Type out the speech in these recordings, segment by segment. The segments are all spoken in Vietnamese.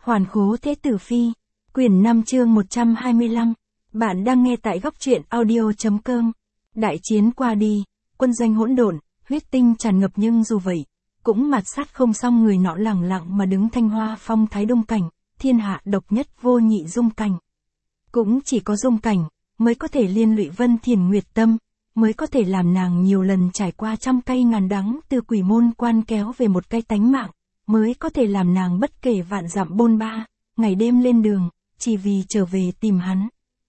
Hoàn Khố Thế Tử Phi, quyển 5 chương 125. Bạn đang nghe tại góc truyện audio.com. Đại chiến qua đi, quân doanh hỗn độn, huyết tinh tràn ngập, nhưng dù vậy, cũng mạt sát không xong người nọ lẳng lặng mà đứng Thanh Hoa Phong Thái Đông Cảnh, thiên hạ độc nhất vô nhị Dung Cảnh. Cũng chỉ có Dung Cảnh mới có thể liên lụy Vân Thiền Nguyệt tâm, mới có thể làm nàng nhiều lần trải qua trăm cay ngàn đắng từ Quỷ Môn Quan kéo về một cái tánh mạng, mới có thể làm nàng bất kể vạn dặm bôn ba, ngày đêm lên đường, chỉ vì trở về tìm hắn.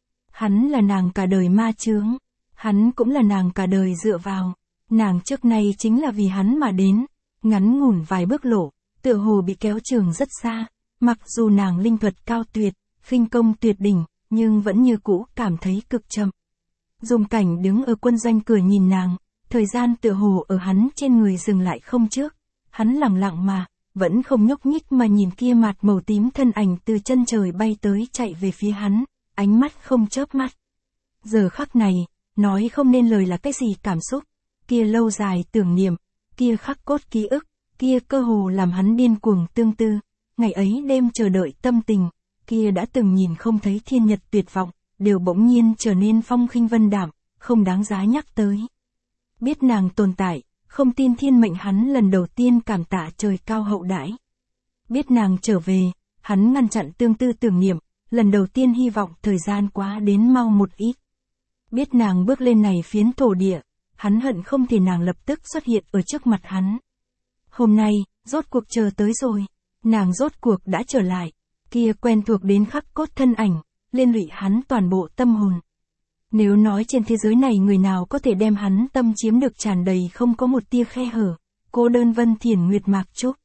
Hắn là nàng cả đời ma chướng, hắn cũng là nàng cả đời dựa vào, nàng trước nay chính là vì hắn mà đến, ngắn ngủn vài bước lộ, tựa hồ bị kéo trường rất xa, mặc dù nàng linh thuật cao tuyệt, khinh công tuyệt đỉnh, nhưng vẫn như cũ cảm thấy cực chậm. Dung Cảnh đứng ở quân doanh cửa nhìn nàng, thời gian tựa hồ ở hắn trên người dừng lại không trước, hắn lặng lặng mà, vẫn không nhúc nhích mà nhìn kia mặt màu tím thân ảnh từ chân trời bay tới chạy về phía hắn, ánh mắt không chớp mắt. Giờ khắc này, nói không nên lời là cái gì cảm xúc, kia lâu dài tưởng niệm, kia khắc cốt ký ức, kia cơ hồ làm hắn điên cuồng tương tư, ngày ấy đêm chờ đợi tâm tình, kia đã từng nhìn không thấy thiên nhật tuyệt vọng, đều bỗng nhiên trở nên phong khinh vân đạm, không đáng giá nhắc tới. Biết nàng tồn tại, không tin thiên mệnh, hắn lần đầu tiên cảm tạ trời cao hậu đãi. Biết nàng trở về, hắn ngăn chặn tương tư tưởng niệm, lần đầu tiên hy vọng thời gian quá đến mau một ít. Biết nàng bước lên này phiến thổ địa, hắn hận không thể nàng lập tức xuất hiện ở trước mặt hắn. Hôm nay, rốt cuộc chờ tới rồi, nàng rốt cuộc đã trở lại, kia quen thuộc đến khắc cốt thân ảnh, liên lụy hắn toàn bộ tâm hồn. Nếu nói trên thế giới này người nào có thể đem hắn tâm chiếm được tràn đầy không có một tia khe hở, cô đơn Vân Thiền Nguyệt Mạc Trúc.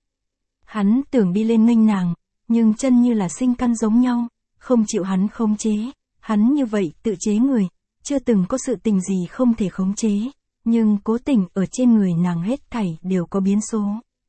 Hắn tưởng đi lên nghênh nàng, nhưng chân như là sinh căn giống nhau, không chịu hắn khống chế, hắn như vậy tự chế người, chưa từng có sự tình gì không thể khống chế, nhưng cố tình ở trên người nàng hết thảy đều có biến số.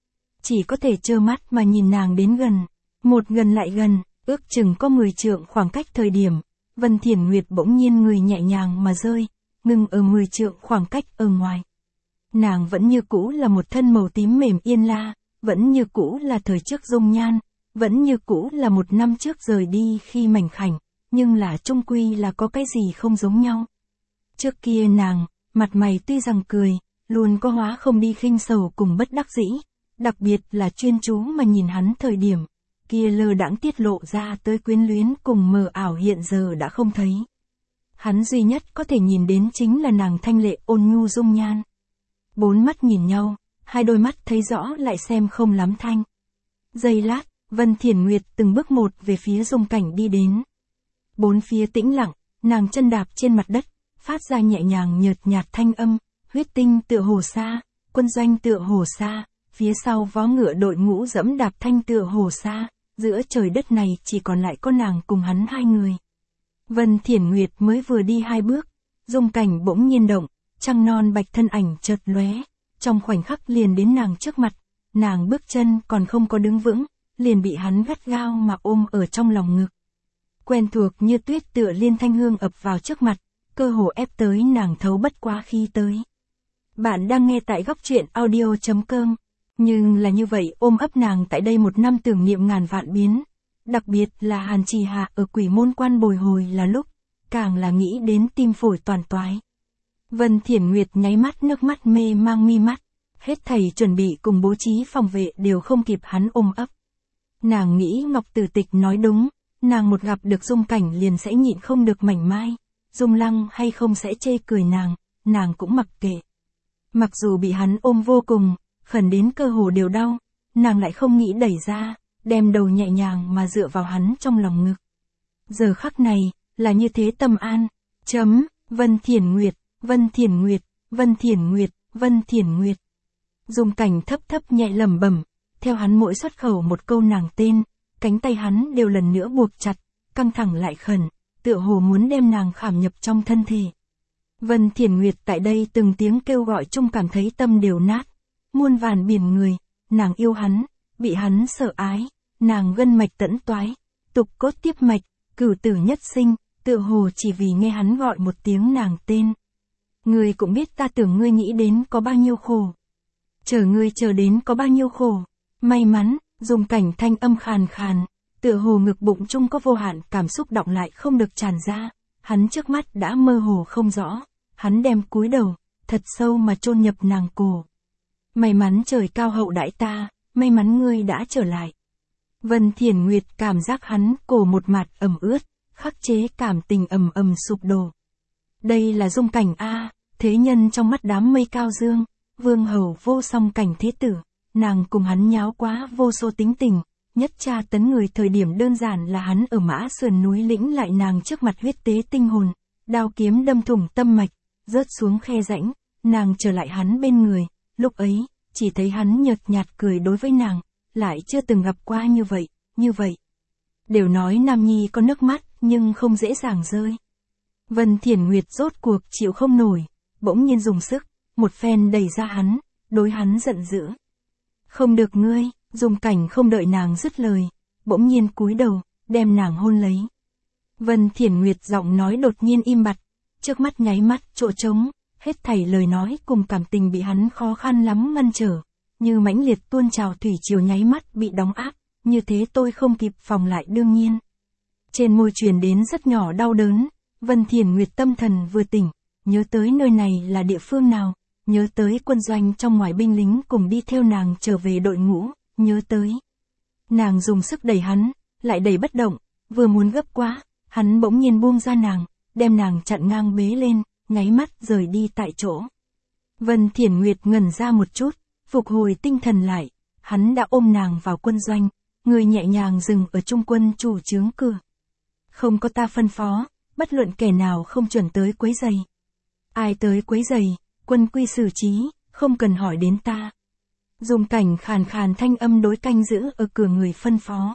Chỉ có thể trơ mắt mà nhìn nàng đến gần, một gần lại gần, ước chừng có 10 trượng khoảng cách thời điểm. Vân Thiền Nguyệt bỗng nhiên người nhẹ nhàng mà rơi, ngừng ở 10 trượng khoảng cách ở ngoài. Nàng vẫn như cũ là một thân màu tím mềm yên la, vẫn như cũ là thời trước dung nhan, vẫn như cũ là một năm trước rời đi khi mảnh khảnh, nhưng là chung quy là có cái gì không giống nhau. Trước kia nàng, mặt mày tuy rằng cười, luôn có hóa không đi khinh sầu cùng bất đắc dĩ, đặc biệt là chuyên chú mà nhìn hắn thời điểm. Kia lơ đãng tiết lộ ra tới quyến luyến cùng mờ ảo hiện giờ đã không thấy. Hắn duy nhất có thể nhìn đến chính là nàng thanh lệ ôn nhu dung nhan. Bốn mắt nhìn nhau, hai đôi mắt thấy rõ lại xem không lắm thanh. Giây lát, Vân Thiền Nguyệt từng bước một về phía Dung Cảnh đi đến. Bốn phía tĩnh lặng, nàng chân đạp trên mặt đất, phát ra nhẹ nhàng nhợt nhạt thanh âm, huyết tinh tựa hồ xa, quân doanh tựa hồ xa, phía sau vó ngựa đội ngũ dẫm đạp thanh tựa hồ xa. Giữa trời đất này chỉ còn lại có nàng cùng hắn hai người. Vân Thiền Nguyệt mới vừa đi 2 bước, Dung Cảnh bỗng nhiên động, trăng non bạch thân ảnh chợt lóe, trong khoảnh khắc liền đến nàng trước mặt, nàng bước chân còn không có đứng vững, liền bị hắn gắt gao mà ôm ở trong lòng ngực. Quen thuộc như tuyết tựa liên thanh hương ập vào trước mặt, cơ hồ ép tới nàng thấu bất quá khi tới. Bạn đang nghe tại góc truyện audio.com. Nhưng là như vậy ôm ấp nàng tại đây một năm tưởng niệm ngàn vạn biến. Đặc biệt là Hàn Trì Hạ ở Quỷ Môn Quan bồi hồi là lúc, càng là nghĩ đến tim phổi toàn toái. Vân Thiền Nguyệt nháy mắt nước mắt mê mang mi mắt, hết thầy chuẩn bị cùng bố trí phòng vệ đều không kịp hắn ôm ấp. Nàng nghĩ Ngọc Tử Tịch nói đúng, nàng một gặp được Dung Cảnh liền sẽ nhịn không được mảnh mai, Dung Lăng hay không sẽ chê cười nàng cũng mặc kệ. Mặc dù bị hắn ôm vô cùng, khẩn đến cơ hồ đều đau, nàng lại không nghĩ đẩy ra, đem đầu nhẹ nhàng mà dựa vào hắn trong lòng ngực. Giờ khắc này, là như thế tâm an. Vân Thiền Nguyệt, Vân Thiền Nguyệt, Vân Thiền Nguyệt, Vân Thiền Nguyệt. Dung Cảnh thấp thấp nhẹ lẩm bẩm, theo hắn mỗi xuất khẩu một câu nàng tên, cánh tay hắn đều lần nữa buộc chặt, căng thẳng lại khẩn, tựa hồ muốn đem nàng khảm nhập trong thân thể. Vân Thiền Nguyệt tại đây từng tiếng kêu gọi chung cảm thấy tâm đều nát. Muôn vàn biển người, nàng yêu hắn, bị hắn sợ ái, nàng gân mạch tẫn toái, tục cốt tiếp mạch, cửu tử nhất sinh, tựa hồ chỉ vì nghe hắn gọi một tiếng nàng tên. Ngươi cũng biết ta tưởng ngươi nghĩ đến có bao nhiêu khổ. Chờ ngươi chờ đến có bao nhiêu khổ. May mắn, Dung Cảnh thanh âm khàn khàn, Tựa hồ ngực bụng chung có vô hạn cảm xúc đọng lại không được tràn ra, hắn trước mắt đã mơ hồ không rõ, hắn đem cúi đầu, thật sâu mà chôn nhập nàng cổ. May mắn trời cao hậu đãi ta, may mắn ngươi đã trở lại. Vân Thiển Nguyệt cảm giác hắn cổ một mặt ẩm ướt, khắc chế cảm tình ầm ầm sụp đổ. Đây là dung cảnh a, thế nhân trong mắt đám mây cao dương, vương hầu vô song cảnh thế tử, nàng cùng hắn nháo quá vô số tính tình, nhất tra tấn người thời điểm đơn giản là hắn ở Mã Sườn núi lĩnh lại nàng trước mặt huyết tế tinh hồn, đao kiếm đâm thủng tâm mạch, rớt xuống khe rãnh, nàng trở lại hắn bên người, lúc ấy, chỉ thấy hắn nhợt nhạt cười đối với nàng, lại chưa từng gặp qua như vậy. Đều nói nam nhi có nước mắt, nhưng không dễ dàng rơi. Vân Thiển Nguyệt rốt cuộc chịu không nổi, bỗng nhiên dùng sức, một phen đẩy ra hắn, đối hắn giận dữ. Không được ngươi, Dung Cảnh không đợi nàng dứt lời, bỗng nhiên cúi đầu, đem nàng hôn lấy. Vân Thiển Nguyệt giọng nói đột nhiên im bặt, trước mắt nháy mắt chỗ trống, hết thảy lời nói cùng cảm tình bị hắn khó khăn lắm ngăn trở, như mãnh liệt tuôn trào thủy triều nháy mắt bị đóng áp, như thế tôi không kịp phòng lại đương nhiên. Trên môi truyền đến rất nhỏ đau đớn, Vân Thiển Nguyệt tâm thần vừa tỉnh, nhớ tới nơi này là địa phương nào, nhớ tới quân doanh trong ngoài binh lính cùng đi theo nàng trở về đội ngũ, nhớ tới. Nàng dùng sức đẩy hắn, lại đẩy bất động, vừa muốn gấp quá, hắn bỗng nhiên buông ra nàng, đem nàng chặn ngang bế lên, nháy mắt rời đi tại chỗ. Vân Thiển Nguyệt ngẩn ra một chút, phục hồi tinh thần lại, hắn đã ôm nàng vào quân doanh, người nhẹ nhàng dừng ở trung quân chủ trướng cửa. Không có ta phân phó, bất luận kẻ nào không chuẩn tới quấy giày. Ai tới quấy giày, quân quy xử trí, không cần hỏi đến ta. Dung Cảnh khàn khàn thanh âm đối canh giữ ở cửa người phân phó.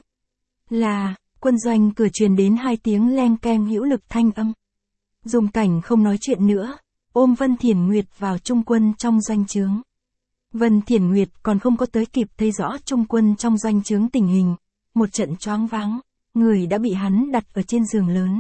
Là, quân doanh cửa truyền đến 2 tiếng leng keng hữu lực thanh âm. Dung Cảnh không nói chuyện nữa, ôm Vân Thiển Nguyệt vào trung quân trong doanh trướng. Vân Thiển Nguyệt còn không có tới kịp thấy rõ trung quân trong doanh trướng tình hình, một trận choáng váng, người đã bị hắn đặt ở trên giường lớn.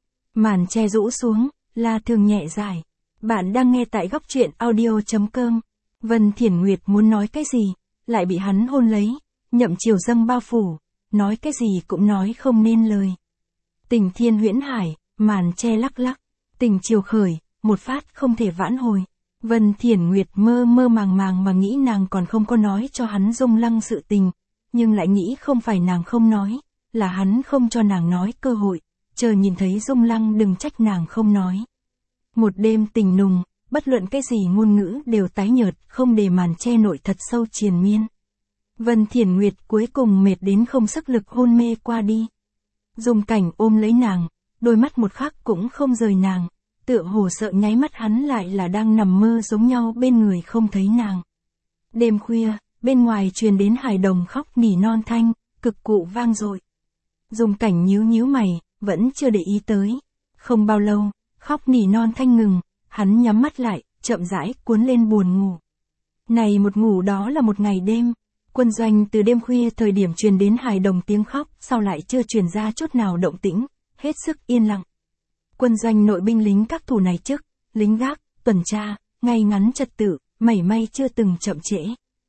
Màn che rũ xuống, La Thường nhẹ dài. Bạn đang nghe tại góc truyện audio.com. Vân Thiển Nguyệt muốn nói cái gì, lại bị hắn hôn lấy, nhậm chiều dâng bao phủ, nói cái gì cũng nói không nên lời. Tình thiên huyễn hải, màn che lắc lắc, tình chiều khởi, một phát không thể vãn hồi. Vân Thiển Nguyệt mơ mơ màng màng mà nghĩ nàng còn không có nói cho hắn Dung Lăng sự tình, nhưng lại nghĩ không phải nàng không nói, là hắn không cho nàng nói cơ hội, chờ nhìn thấy Dung Lăng đừng trách nàng không nói. Một đêm tình nùng, bất luận cái gì ngôn ngữ đều tái nhợt, không để màn che nội thật sâu triền miên. Vân Thiển Nguyệt cuối cùng mệt đến không sức lực hôn mê qua đi. Dung Cảnh ôm lấy nàng, đôi mắt một khắc cũng không rời nàng, tựa hồ sợ nháy mắt hắn lại là đang nằm mơ giống nhau bên người không thấy nàng. Đêm khuya, bên ngoài truyền đến hài đồng khóc nỉ non thanh, cực cụ vang dội. Dung Cảnh nhíu nhíu mày, vẫn chưa để ý tới. Không bao lâu, khóc nỉ non thanh ngừng, hắn nhắm mắt lại, chậm rãi cuốn lên buồn ngủ. Này một ngủ đó là một ngày đêm, quân doanh từ đêm khuya thời điểm truyền đến hài đồng tiếng khóc, sau lại chưa truyền ra chút nào động tĩnh, hết sức yên lặng. Quân doanh nội binh lính các thủ này chức, lính gác, tuần tra, ngay ngắn trật tự, mảy may chưa từng chậm trễ.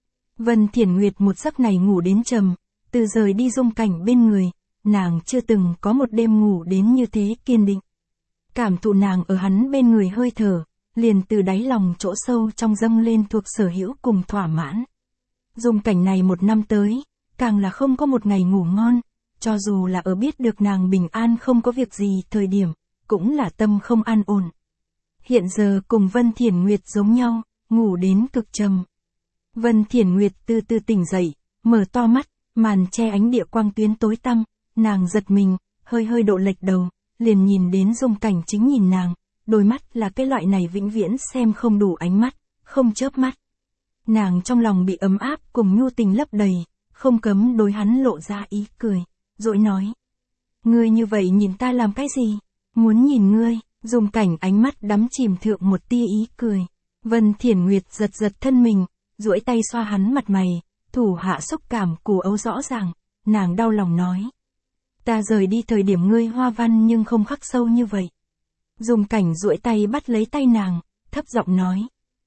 Vân Thiển Nguyệt một giấc này ngủ đến trầm, từ rời đi Dung Cảnh bên người, nàng chưa từng có một đêm ngủ đến như thế kiên định. Cảm thụ nàng ở hắn bên người hơi thở, liền từ đáy lòng chỗ sâu trong dâng lên thuộc sở hữu cùng thỏa mãn. Dung Cảnh này một năm tới, càng là không có một ngày ngủ ngon, cho dù là ở biết được nàng bình an không có việc gì thời điểm, cũng là tâm không an ổn. Hiện giờ cùng Vân Thiển Nguyệt giống nhau, ngủ đến cực trầm. Vân Thiển Nguyệt từ từ tỉnh dậy, mở to mắt, màn che ánh địa quang tuyến tối tăm, nàng giật mình, hơi hơi độ lệch đầu, liền nhìn đến Dung Cảnh chính nhìn nàng, đôi mắt là cái loại này vĩnh viễn xem không đủ ánh mắt, không chớp mắt. Nàng trong lòng bị ấm áp cùng nhu tình lấp đầy, không cấm đối hắn lộ ra ý cười, rồi nói. Ngươi như vậy nhìn ta làm cái gì? Muốn nhìn ngươi. Dung Cảnh ánh mắt đắm chìm thượng một tia ý cười. Vân Thiển Nguyệt giật giật thân mình, duỗi tay xoa hắn mặt mày, thủ hạ xúc cảm củ ấu rõ ràng, nàng đau lòng nói. Ta rời đi thời điểm ngươi hoa văn nhưng không khắc sâu như vậy. Dung Cảnh duỗi tay bắt lấy tay nàng, thấp giọng nói.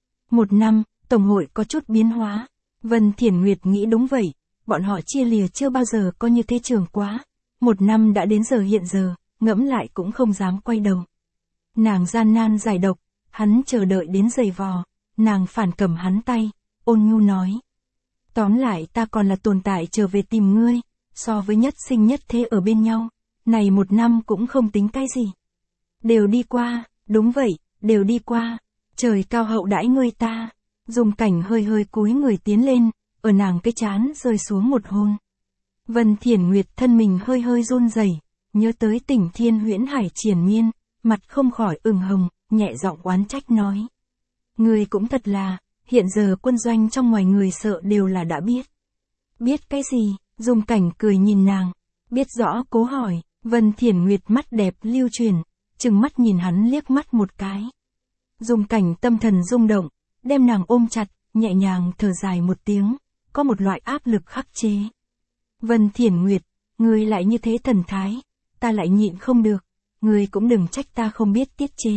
1 năm, Tổng hội có chút biến hóa. Vân Thiển Nguyệt nghĩ đúng vậy, bọn họ chia lìa chưa bao giờ có như thế trường quá. 1 năm đã đến giờ hiện giờ, ngẫm lại cũng không dám quay đầu. Nàng gian nan giải độc, hắn chờ đợi đến giày vò, nàng phản cầm hắn tay, ôn nhu nói. Tóm lại ta còn là tồn tại trở về tìm ngươi, so với nhất sinh nhất thế ở bên nhau, này 1 năm cũng không tính cái gì. Đều đi qua, đúng vậy, đều đi qua, trời cao hậu đãi ngươi ta. Dung Cảnh hơi hơi cúi người tiến lên, ở nàng cái trán rơi xuống một hôn. Vân Thiển Nguyệt thân mình hơi hơi run rẩy, nhớ tới Tỉnh Thiên Huyễn Hải triền miên, mặt không khỏi ửng hồng, nhẹ giọng oán trách nói. Ngươi cũng thật là, hiện giờ quân doanh trong ngoài người sợ đều là đã biết. Biết cái gì? Dung Cảnh cười nhìn nàng, biết rõ cố hỏi. Vân Thiển Nguyệt mắt đẹp lưu truyền, chừng mắt nhìn hắn liếc mắt một cái. Dung Cảnh tâm thần rung động, đem nàng ôm chặt, nhẹ nhàng thở dài một tiếng, có một loại áp lực khắc chế. Vân Thiển Nguyệt, ngươi lại như thế thần thái, ta lại nhịn không được, ngươi cũng đừng trách ta không biết tiết chế.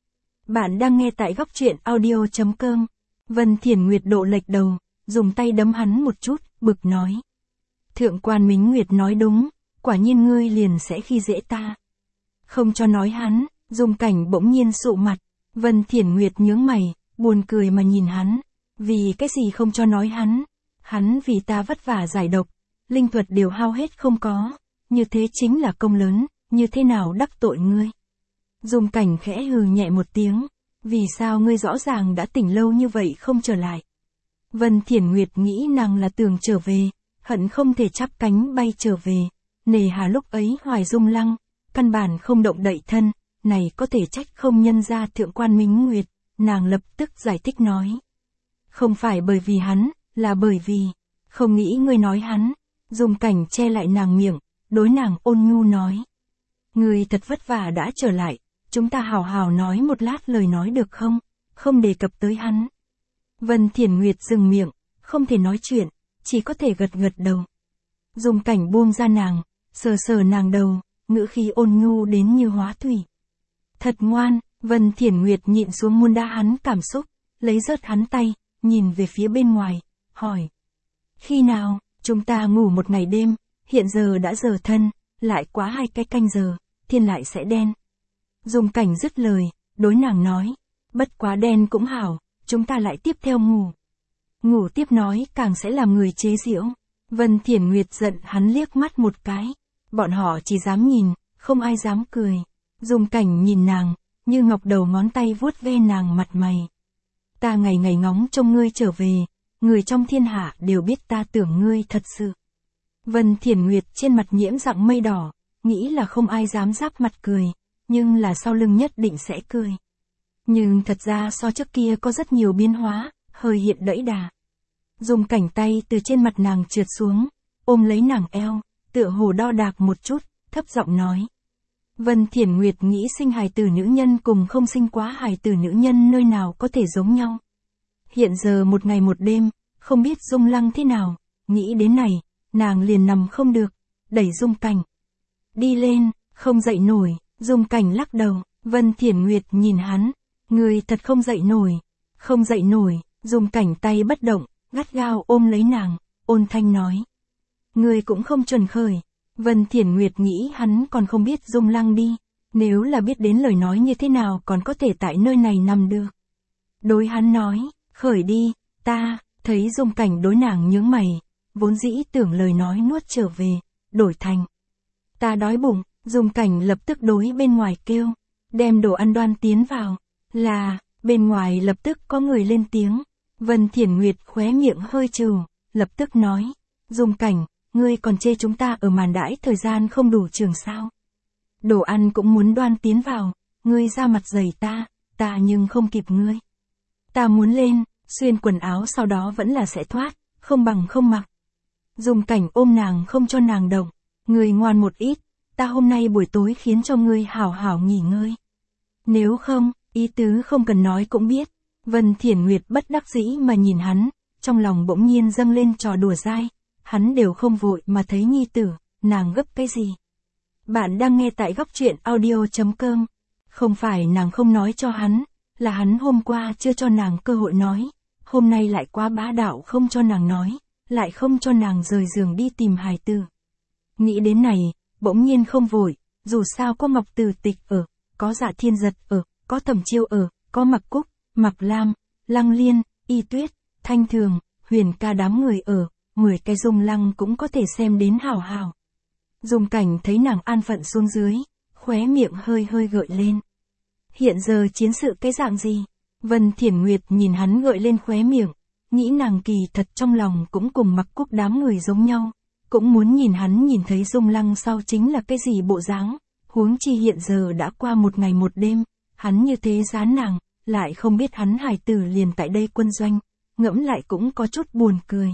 Bạn đang nghe tại góc truyện audio.com. Vân Thiển Nguyệt độ lệch đầu, dùng tay đấm hắn một chút, bực nói. Thượng quan Mính Nguyệt nói đúng, quả nhiên ngươi liền sẽ khi dễ ta. Không cho nói hắn, Dung Cảnh bỗng nhiên sụ mặt, Vân Thiển Nguyệt nhướng mày, buồn cười mà nhìn hắn. Vì cái gì không cho nói hắn? Hắn vì ta vất vả giải độc, linh thuật đều hao hết không có, như thế chính là công lớn, như thế nào đắc tội ngươi? Dung Cảnh khẽ hừ nhẹ một tiếng, vì sao ngươi rõ ràng đã tỉnh lâu như vậy không trở lại? Vân Thiển Nguyệt nghĩ nàng là tưởng trở về, hận không thể chắp cánh bay trở về, nề hà lúc ấy Hoài Dung Lăng, căn bản không động đậy thân, này có thể trách không nhân ra thượng quan Mính Nguyệt, nàng lập tức giải thích nói. Không phải bởi vì hắn, là bởi vì, không nghĩ ngươi nói hắn. Dung Cảnh che lại nàng miệng, đối nàng ôn nhu nói. Ngươi thật vất vả đã trở lại, chúng ta hào hào nói một lát lời nói được không? Không đề cập tới hắn. Vân Thiển Nguyệt dừng miệng, không thể nói chuyện, chỉ có thể gật gật đầu. Dung Cảnh buông ra nàng, sờ sờ nàng đầu, ngữ khí ôn nhu đến như hóa thủy. Thật ngoan, Vân Thiển Nguyệt nhịn xuống muốn đá hắn cảm xúc, lấy rớt hắn tay, nhìn về phía bên ngoài, hỏi. Khi nào, chúng ta ngủ một ngày đêm, hiện giờ đã giờ thân, lại quá 2 cái canh giờ, thiên lại sẽ đen. Dung Cảnh dứt lời, đối nàng nói, bất quá đen cũng hảo, chúng ta lại tiếp theo ngủ. Ngủ tiếp nói càng sẽ làm người chế giễu. Vân Thiển Nguyệt giận hắn liếc mắt một cái, bọn họ chỉ dám nhìn, không ai dám cười. Dung Cảnh nhìn nàng, như ngọc đầu ngón tay vuốt ve nàng mặt mày. Ta ngày ngày ngóng trông ngươi trở về, người trong thiên hạ đều biết ta tưởng ngươi thật sự. Vân Thiển Nguyệt trên mặt nhiễm dạng mây đỏ, nghĩ là không ai dám giáp mặt cười, nhưng là sau lưng nhất định sẽ cười. Nhưng thật ra so trước kia có rất nhiều biến hóa, hơi hiện đẫy đà. Dung Cảnh tay từ trên mặt nàng trượt xuống, ôm lấy nàng eo, tựa hồ đo đạc một chút, thấp giọng nói. Vân Thiển Nguyệt nghĩ sinh hài tử nữ nhân cùng không sinh quá hài tử nữ nhân nơi nào có thể giống nhau. Hiện giờ một ngày một đêm, không biết Dung Lăng thế nào, nghĩ đến này, nàng liền nằm không được, đẩy Dung Cảnh. Đi lên, không dậy nổi, Dung Cảnh lắc đầu, Vân Thiển Nguyệt nhìn hắn, người thật không dậy nổi, không dậy nổi, Dung Cảnh tay bất động, gắt gao ôm lấy nàng, ôn thanh nói. Người cũng không chuẩn khởi. Vân Thiển Nguyệt nghĩ hắn còn không biết Dung Lăng đi, nếu là biết đến lời nói như thế nào còn có thể tại nơi này nằm được. Đối hắn nói, khởi đi, ta, thấy Dung Cảnh đối nàng nhướng mày, vốn dĩ tưởng lời nói nuốt trở về, đổi thành. Ta đói bụng, Dung Cảnh lập tức đối bên ngoài kêu, đem đồ ăn đoan tiến vào, là, bên ngoài lập tức có người lên tiếng. Vân Thiển Nguyệt khóe miệng hơi trừ, lập tức nói, Dung Cảnh, ngươi còn chê chúng ta ở màn đãi thời gian không đủ trường sao. Đồ ăn cũng muốn đoan tiến vào, ngươi ra mặt dày ta nhưng không kịp ngươi. Ta muốn lên, xuyên quần áo sau đó vẫn là sẽ thoát, không bằng không mặc. Dung Cảnh ôm nàng không cho nàng động, ngươi ngoan một ít, ta hôm nay buổi tối khiến cho ngươi hảo hảo nghỉ ngơi. Nếu không, ý tứ không cần nói cũng biết. Vân Thiển Nguyệt bất đắc dĩ mà nhìn hắn, trong lòng bỗng nhiên dâng lên trò đùa dai, hắn đều không vội mà thấy nhi tử, nàng gấp cái gì. Bạn đang nghe tại góc truyện audio.com, không phải nàng không nói cho hắn, là hắn hôm qua chưa cho nàng cơ hội nói, hôm nay lại quá bá đạo không cho nàng nói, lại không cho nàng rời giường đi tìm hài tử. Nghĩ đến này, bỗng nhiên không vội, dù sao có Ngọc Từ Tịch ở, có Dạ Thiên Giật ở, có Thẩm Chiêu ở, có Mặc Cúc, Mặc Lam, Lăng Liên, Y Tuyết, Thanh Thường, Huyền Ca đám người ở, 10 cái Dung Lăng cũng có thể xem đến hào hào. Dung Cảnh thấy nàng an phận xuống dưới, khóe miệng hơi hơi gợi lên. Hiện giờ chiến sự cái dạng gì? Vân Thiển Nguyệt nhìn hắn gợi lên khóe miệng, nghĩ nàng kỳ thật trong lòng cũng cùng Mặc Cúc đám người giống nhau, cũng muốn nhìn hắn nhìn thấy Dung Lăng sau chính là cái gì bộ dáng, huống chi hiện giờ đã qua một ngày một đêm, hắn như thế dán nàng, lại không biết hắn hài tử liền tại đây quân doanh, ngẫm lại cũng có chút buồn cười.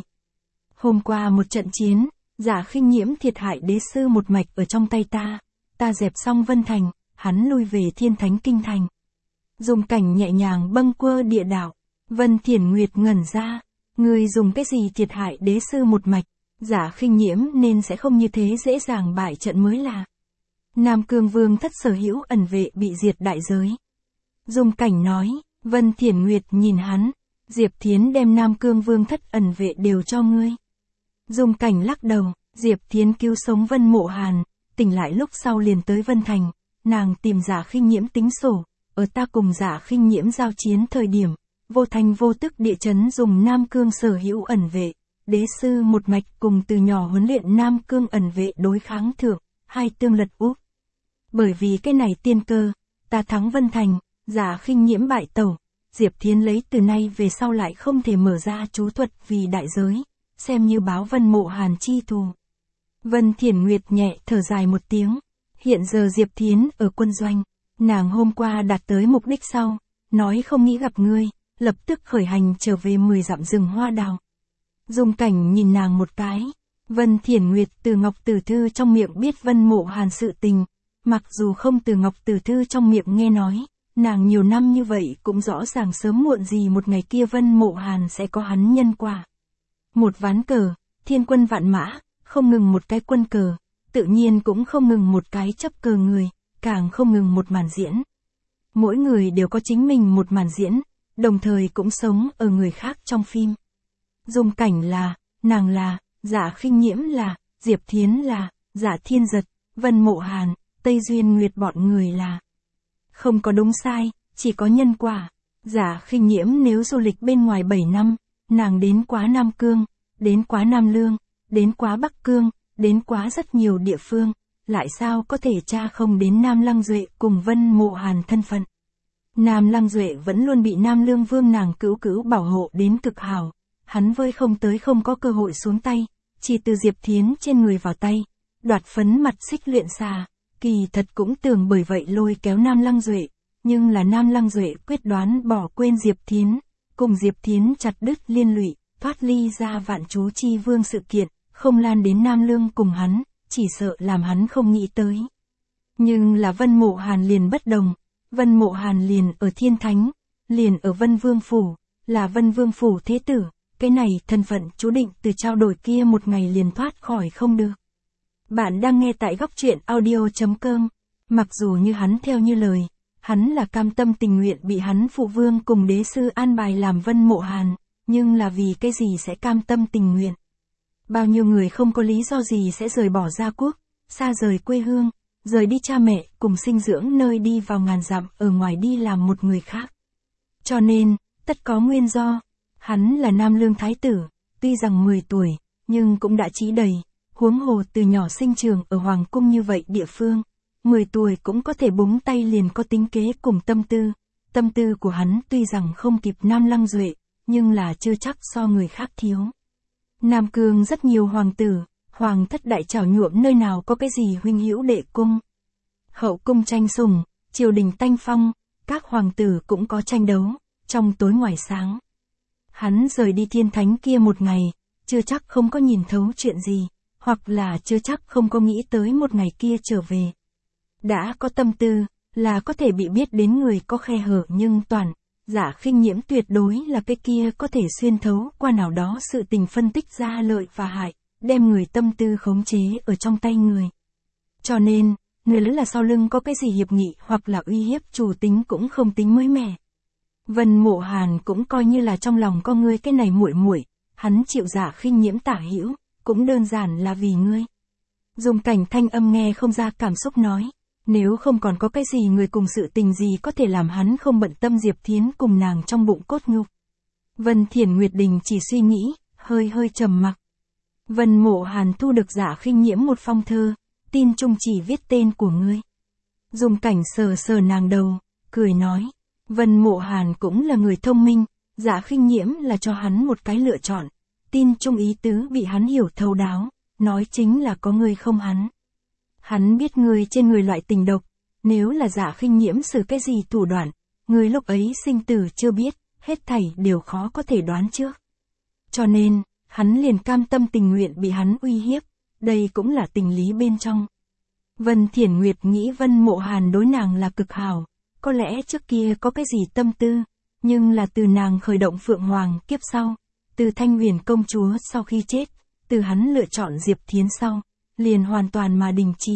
Hôm qua một trận chiến, Giả Khinh Nhiễm thiệt hại đế sư một mạch ở trong tay ta dẹp xong Vân Thành, hắn lui về Thiên Thánh Kinh Thành. Dung Cảnh nhẹ nhàng bâng quơ địa đạo, Vân Thiển Nguyệt ngẩn ra, người dùng cái gì thiệt hại đế sư một mạch, Giả Khinh Nhiễm nên sẽ không như thế dễ dàng bại trận mới là. Nam Cương Vương thất sở hữu ẩn vệ bị diệt đại giới. Dung Cảnh nói, Vân Thiển Nguyệt nhìn hắn, Diệp Thiến đem Nam Cương Vương thất ẩn vệ đều cho ngươi. Dung Cảnh lắc đầu, Diệp Thiến cứu sống Vân Mộ Hàn, tỉnh lại lúc sau liền tới Vân Thành, nàng tìm Giả Khinh Nhiễm tính sổ, ở ta cùng Giả Khinh Nhiễm giao chiến thời điểm, vô thành vô tức địa chấn dùng Nam Cương sở hữu ẩn vệ, đế sư một mạch cùng từ nhỏ huấn luyện Nam Cương ẩn vệ đối kháng thượng, hai tương lật úp. Bởi vì cái này tiên cơ, ta thắng Vân Thành, Giả Khinh Nhiễm bại tẩu, Diệp Thiến lấy từ nay về sau lại không thể mở ra chú thuật vì đại giới, xem như báo Vân Mộ Hàn chi thù. Vân Thiển Nguyệt nhẹ thở dài một tiếng, hiện giờ Diệp Thiến ở quân doanh, nàng hôm qua đạt tới mục đích sau, nói không nghĩ gặp ngươi, lập tức khởi hành trở về 10 dặm rừng hoa đào. Dung Cảnh nhìn nàng một cái, Vân Thiển Nguyệt từ Ngọc Tử Thư trong miệng biết Vân Mộ Hàn sự tình, mặc dù không từ Ngọc Tử Thư trong miệng nghe nói, nàng nhiều năm như vậy cũng rõ ràng sớm muộn gì một ngày kia Vân Mộ Hàn sẽ có hắn nhân quả. Một ván cờ, thiên quân vạn mã, không ngừng một cái quân cờ, tự nhiên cũng không ngừng một cái chấp cờ người, càng không ngừng một màn diễn. Mỗi người đều có chính mình một màn diễn, đồng thời cũng sống ở người khác trong phim. Dung Cảnh là, nàng là, Giả Khinh Nhiễm là, Diệp Thiến là, Dạ Thiên Giật, Vân Mộ Hàn, Tây Duyên Nguyệt bọn người là. Không có đúng sai, chỉ có nhân quả. Giả Khinh Nhiễm nếu du lịch bên ngoài 7 năm, nàng đến quá Nam Cương, đến quá Nam Lương, đến quá Bắc Cương, đến quá rất nhiều địa phương, lại sao có thể tra không đến Nam Lăng Duệ cùng Vân Mộ Hàn thân phận. Nam Lăng Duệ vẫn luôn bị Nam Lương Vương nàng cứu bảo hộ đến cực hảo, hắn vơi không tới không có cơ hội xuống tay, chỉ từ Diệp Thiến trên người vào tay, đoạt phấn mặt xích luyện xà, kỳ thật cũng tưởng bởi vậy lôi kéo Nam Lăng Duệ, nhưng là Nam Lăng Duệ quyết đoán bỏ quên Diệp Thiến, cùng Diệp Thiến chặt đứt liên lụy, thoát ly ra Vạn Chú Chi Vương sự kiện, không lan đến Nam Lương cùng hắn, chỉ sợ làm hắn không nghĩ tới. Nhưng là Vân Mộ Hàn liền bất đồng, Vân Mộ Hàn liền ở Thiên Thánh, liền ở Vân Vương Phủ, là Vân Vương Phủ thế tử, cái này thân phận chú định từ trao đổi kia một ngày liền thoát khỏi không được. Bạn đang nghe tại góc truyện audio.com, mặc dù như hắn theo như lời, hắn là cam tâm tình nguyện bị hắn phụ vương cùng đế sư an bài làm Vân Mộ Hàn, nhưng là vì cái gì sẽ cam tâm tình nguyện. Bao nhiêu người không có lý do gì sẽ rời bỏ gia quốc, xa rời quê hương, rời đi cha mẹ cùng sinh dưỡng nơi đi vào ngàn dặm ở ngoài đi làm một người khác. Cho nên, tất có nguyên do, hắn là Nam Lương Thái tử, tuy rằng 10 tuổi, nhưng cũng đã trí đầy, huống hồ từ nhỏ sinh trường ở Hoàng Cung như vậy địa phương, 10 tuổi cũng có thể búng tay liền có tính kế cùng tâm tư của hắn tuy rằng không kịp Nam Lăng Duệ, nhưng là chưa chắc so người khác thiếu. Nam Cương rất nhiều hoàng tử, hoàng thất đại trảo nhuộm nơi nào có cái gì huynh hữu đệ cung. Hậu cung tranh sủng, triều đình tanh phong, các hoàng tử cũng có tranh đấu, trong tối ngoài sáng. Hắn rời đi Thiên Thánh kia một ngày, chưa chắc không có nhìn thấu chuyện gì, hoặc là chưa chắc không có nghĩ tới một ngày kia trở về. Đã có tâm tư, là có thể bị biết đến người có khe hở nhưng toàn, Giả Khinh Nhiễm tuyệt đối là cái kia có thể xuyên thấu qua nào đó sự tình phân tích ra lợi và hại, đem người tâm tư khống chế ở trong tay người. Cho nên, người lớn là sau lưng có cái gì hiệp nghị hoặc là uy hiếp chủ tính cũng không tính mới mẻ. Vân Mộ Hàn cũng coi như là trong lòng con ngươi cái này muội muội, hắn chịu Giả Khinh Nhiễm tả hữu, cũng đơn giản là vì ngươi. Dung Cảnh thanh âm nghe không ra cảm xúc nói. Nếu không còn có cái gì người cùng sự tình gì có thể làm hắn không bận tâm Diệp Thiến cùng nàng trong bụng cốt nhục. Vân Thiển Nguyệt Đình chỉ suy nghĩ, hơi trầm mặc. Vân Mộ Hàn thu được Dạ Khinh Nhiễm một phong thơ, tin chung chỉ viết tên của ngươi. Dung Cảnh sờ nàng đầu, cười nói. Vân Mộ Hàn cũng là người thông minh, Dạ Khinh Nhiễm là cho hắn một cái lựa chọn. Tin chung ý tứ bị hắn hiểu thấu đáo, nói chính là có ngươi không hắn. Hắn biết ngươi trên người loại tình độc, nếu là Dạ Khinh Nhiễm xử cái gì thủ đoạn, ngươi lúc ấy sinh tử chưa biết, hết thảy đều khó có thể đoán trước. Cho nên, hắn liền cam tâm tình nguyện bị hắn uy hiếp, đây cũng là tình lý bên trong. Vân Thiển Nguyệt nghĩ Vân Mộ Hàn đối nàng là cực hảo, có lẽ trước kia có cái gì tâm tư, nhưng là từ nàng khởi động Phượng Hoàng kiếp sau, từ Thanh Huyền công chúa sau khi chết, từ hắn lựa chọn Diệp Thiến sau, liền hoàn toàn mà đình chỉ.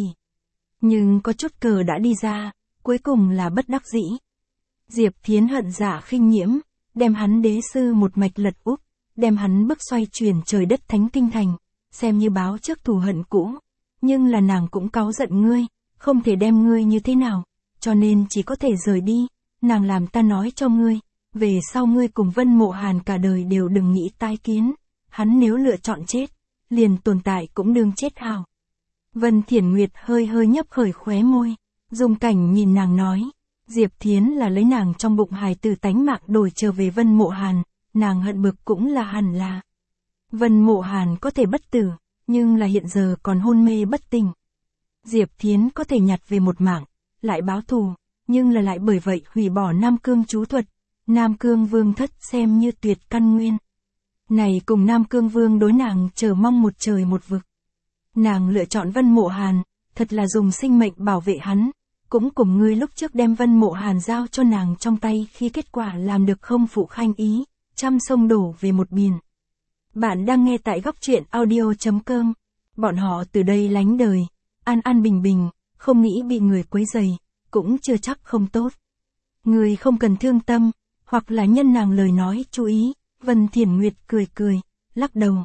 Nhưng có chút cờ đã đi ra, cuối cùng là bất đắc dĩ. Diệp Thiến hận Dạ Khinh Nhiễm, đem hắn đế sư một mạch lật úp, đem hắn bức xoay chuyển trời đất thánh kinh thành, xem như báo trước thù hận cũ. Nhưng là nàng cũng cáu giận ngươi, không thể đem ngươi như thế nào, cho nên chỉ có thể rời đi, nàng làm ta nói cho ngươi, về sau ngươi cùng Vân Mộ Hàn cả đời đều đừng nghĩ tái kiến, hắn nếu lựa chọn chết, liền tồn tại cũng đương chết hào. Vân Thiển Nguyệt hơi nhấp khởi khóe môi, Dung Cảnh nhìn nàng nói, Diệp Thiến là lấy nàng trong bụng hài tử tánh mạng đổi trở về Vân Mộ Hàn, nàng hận bực cũng là hẳn là. Vân Mộ Hàn có thể bất tử, nhưng là hiện giờ còn hôn mê bất tỉnh. Diệp Thiến có thể nhặt về một mảng, lại báo thù, nhưng là lại bởi vậy hủy bỏ Nam Cương chú thuật, Nam Cương Vương thất xem như tuyệt căn nguyên. Này cùng Nam Cương Vương đối nàng chờ mong một trời một vực. Nàng lựa chọn Vân Mộ Hàn, thật là dùng sinh mệnh bảo vệ hắn, cũng cùng ngươi lúc trước đem Vân Mộ Hàn giao cho nàng trong tay khi kết quả làm được không phụ khanh ý, trăm sông đổ về một biển. Bạn đang nghe tại góc truyện audio.com. Bọn họ từ đây lánh đời, an bình bình, không nghĩ bị người quấy rầy, cũng chưa chắc không tốt. Người không cần thương tâm, hoặc là nhân nàng lời nói chú ý. Vân Thiển Nguyệt cười, lắc đầu.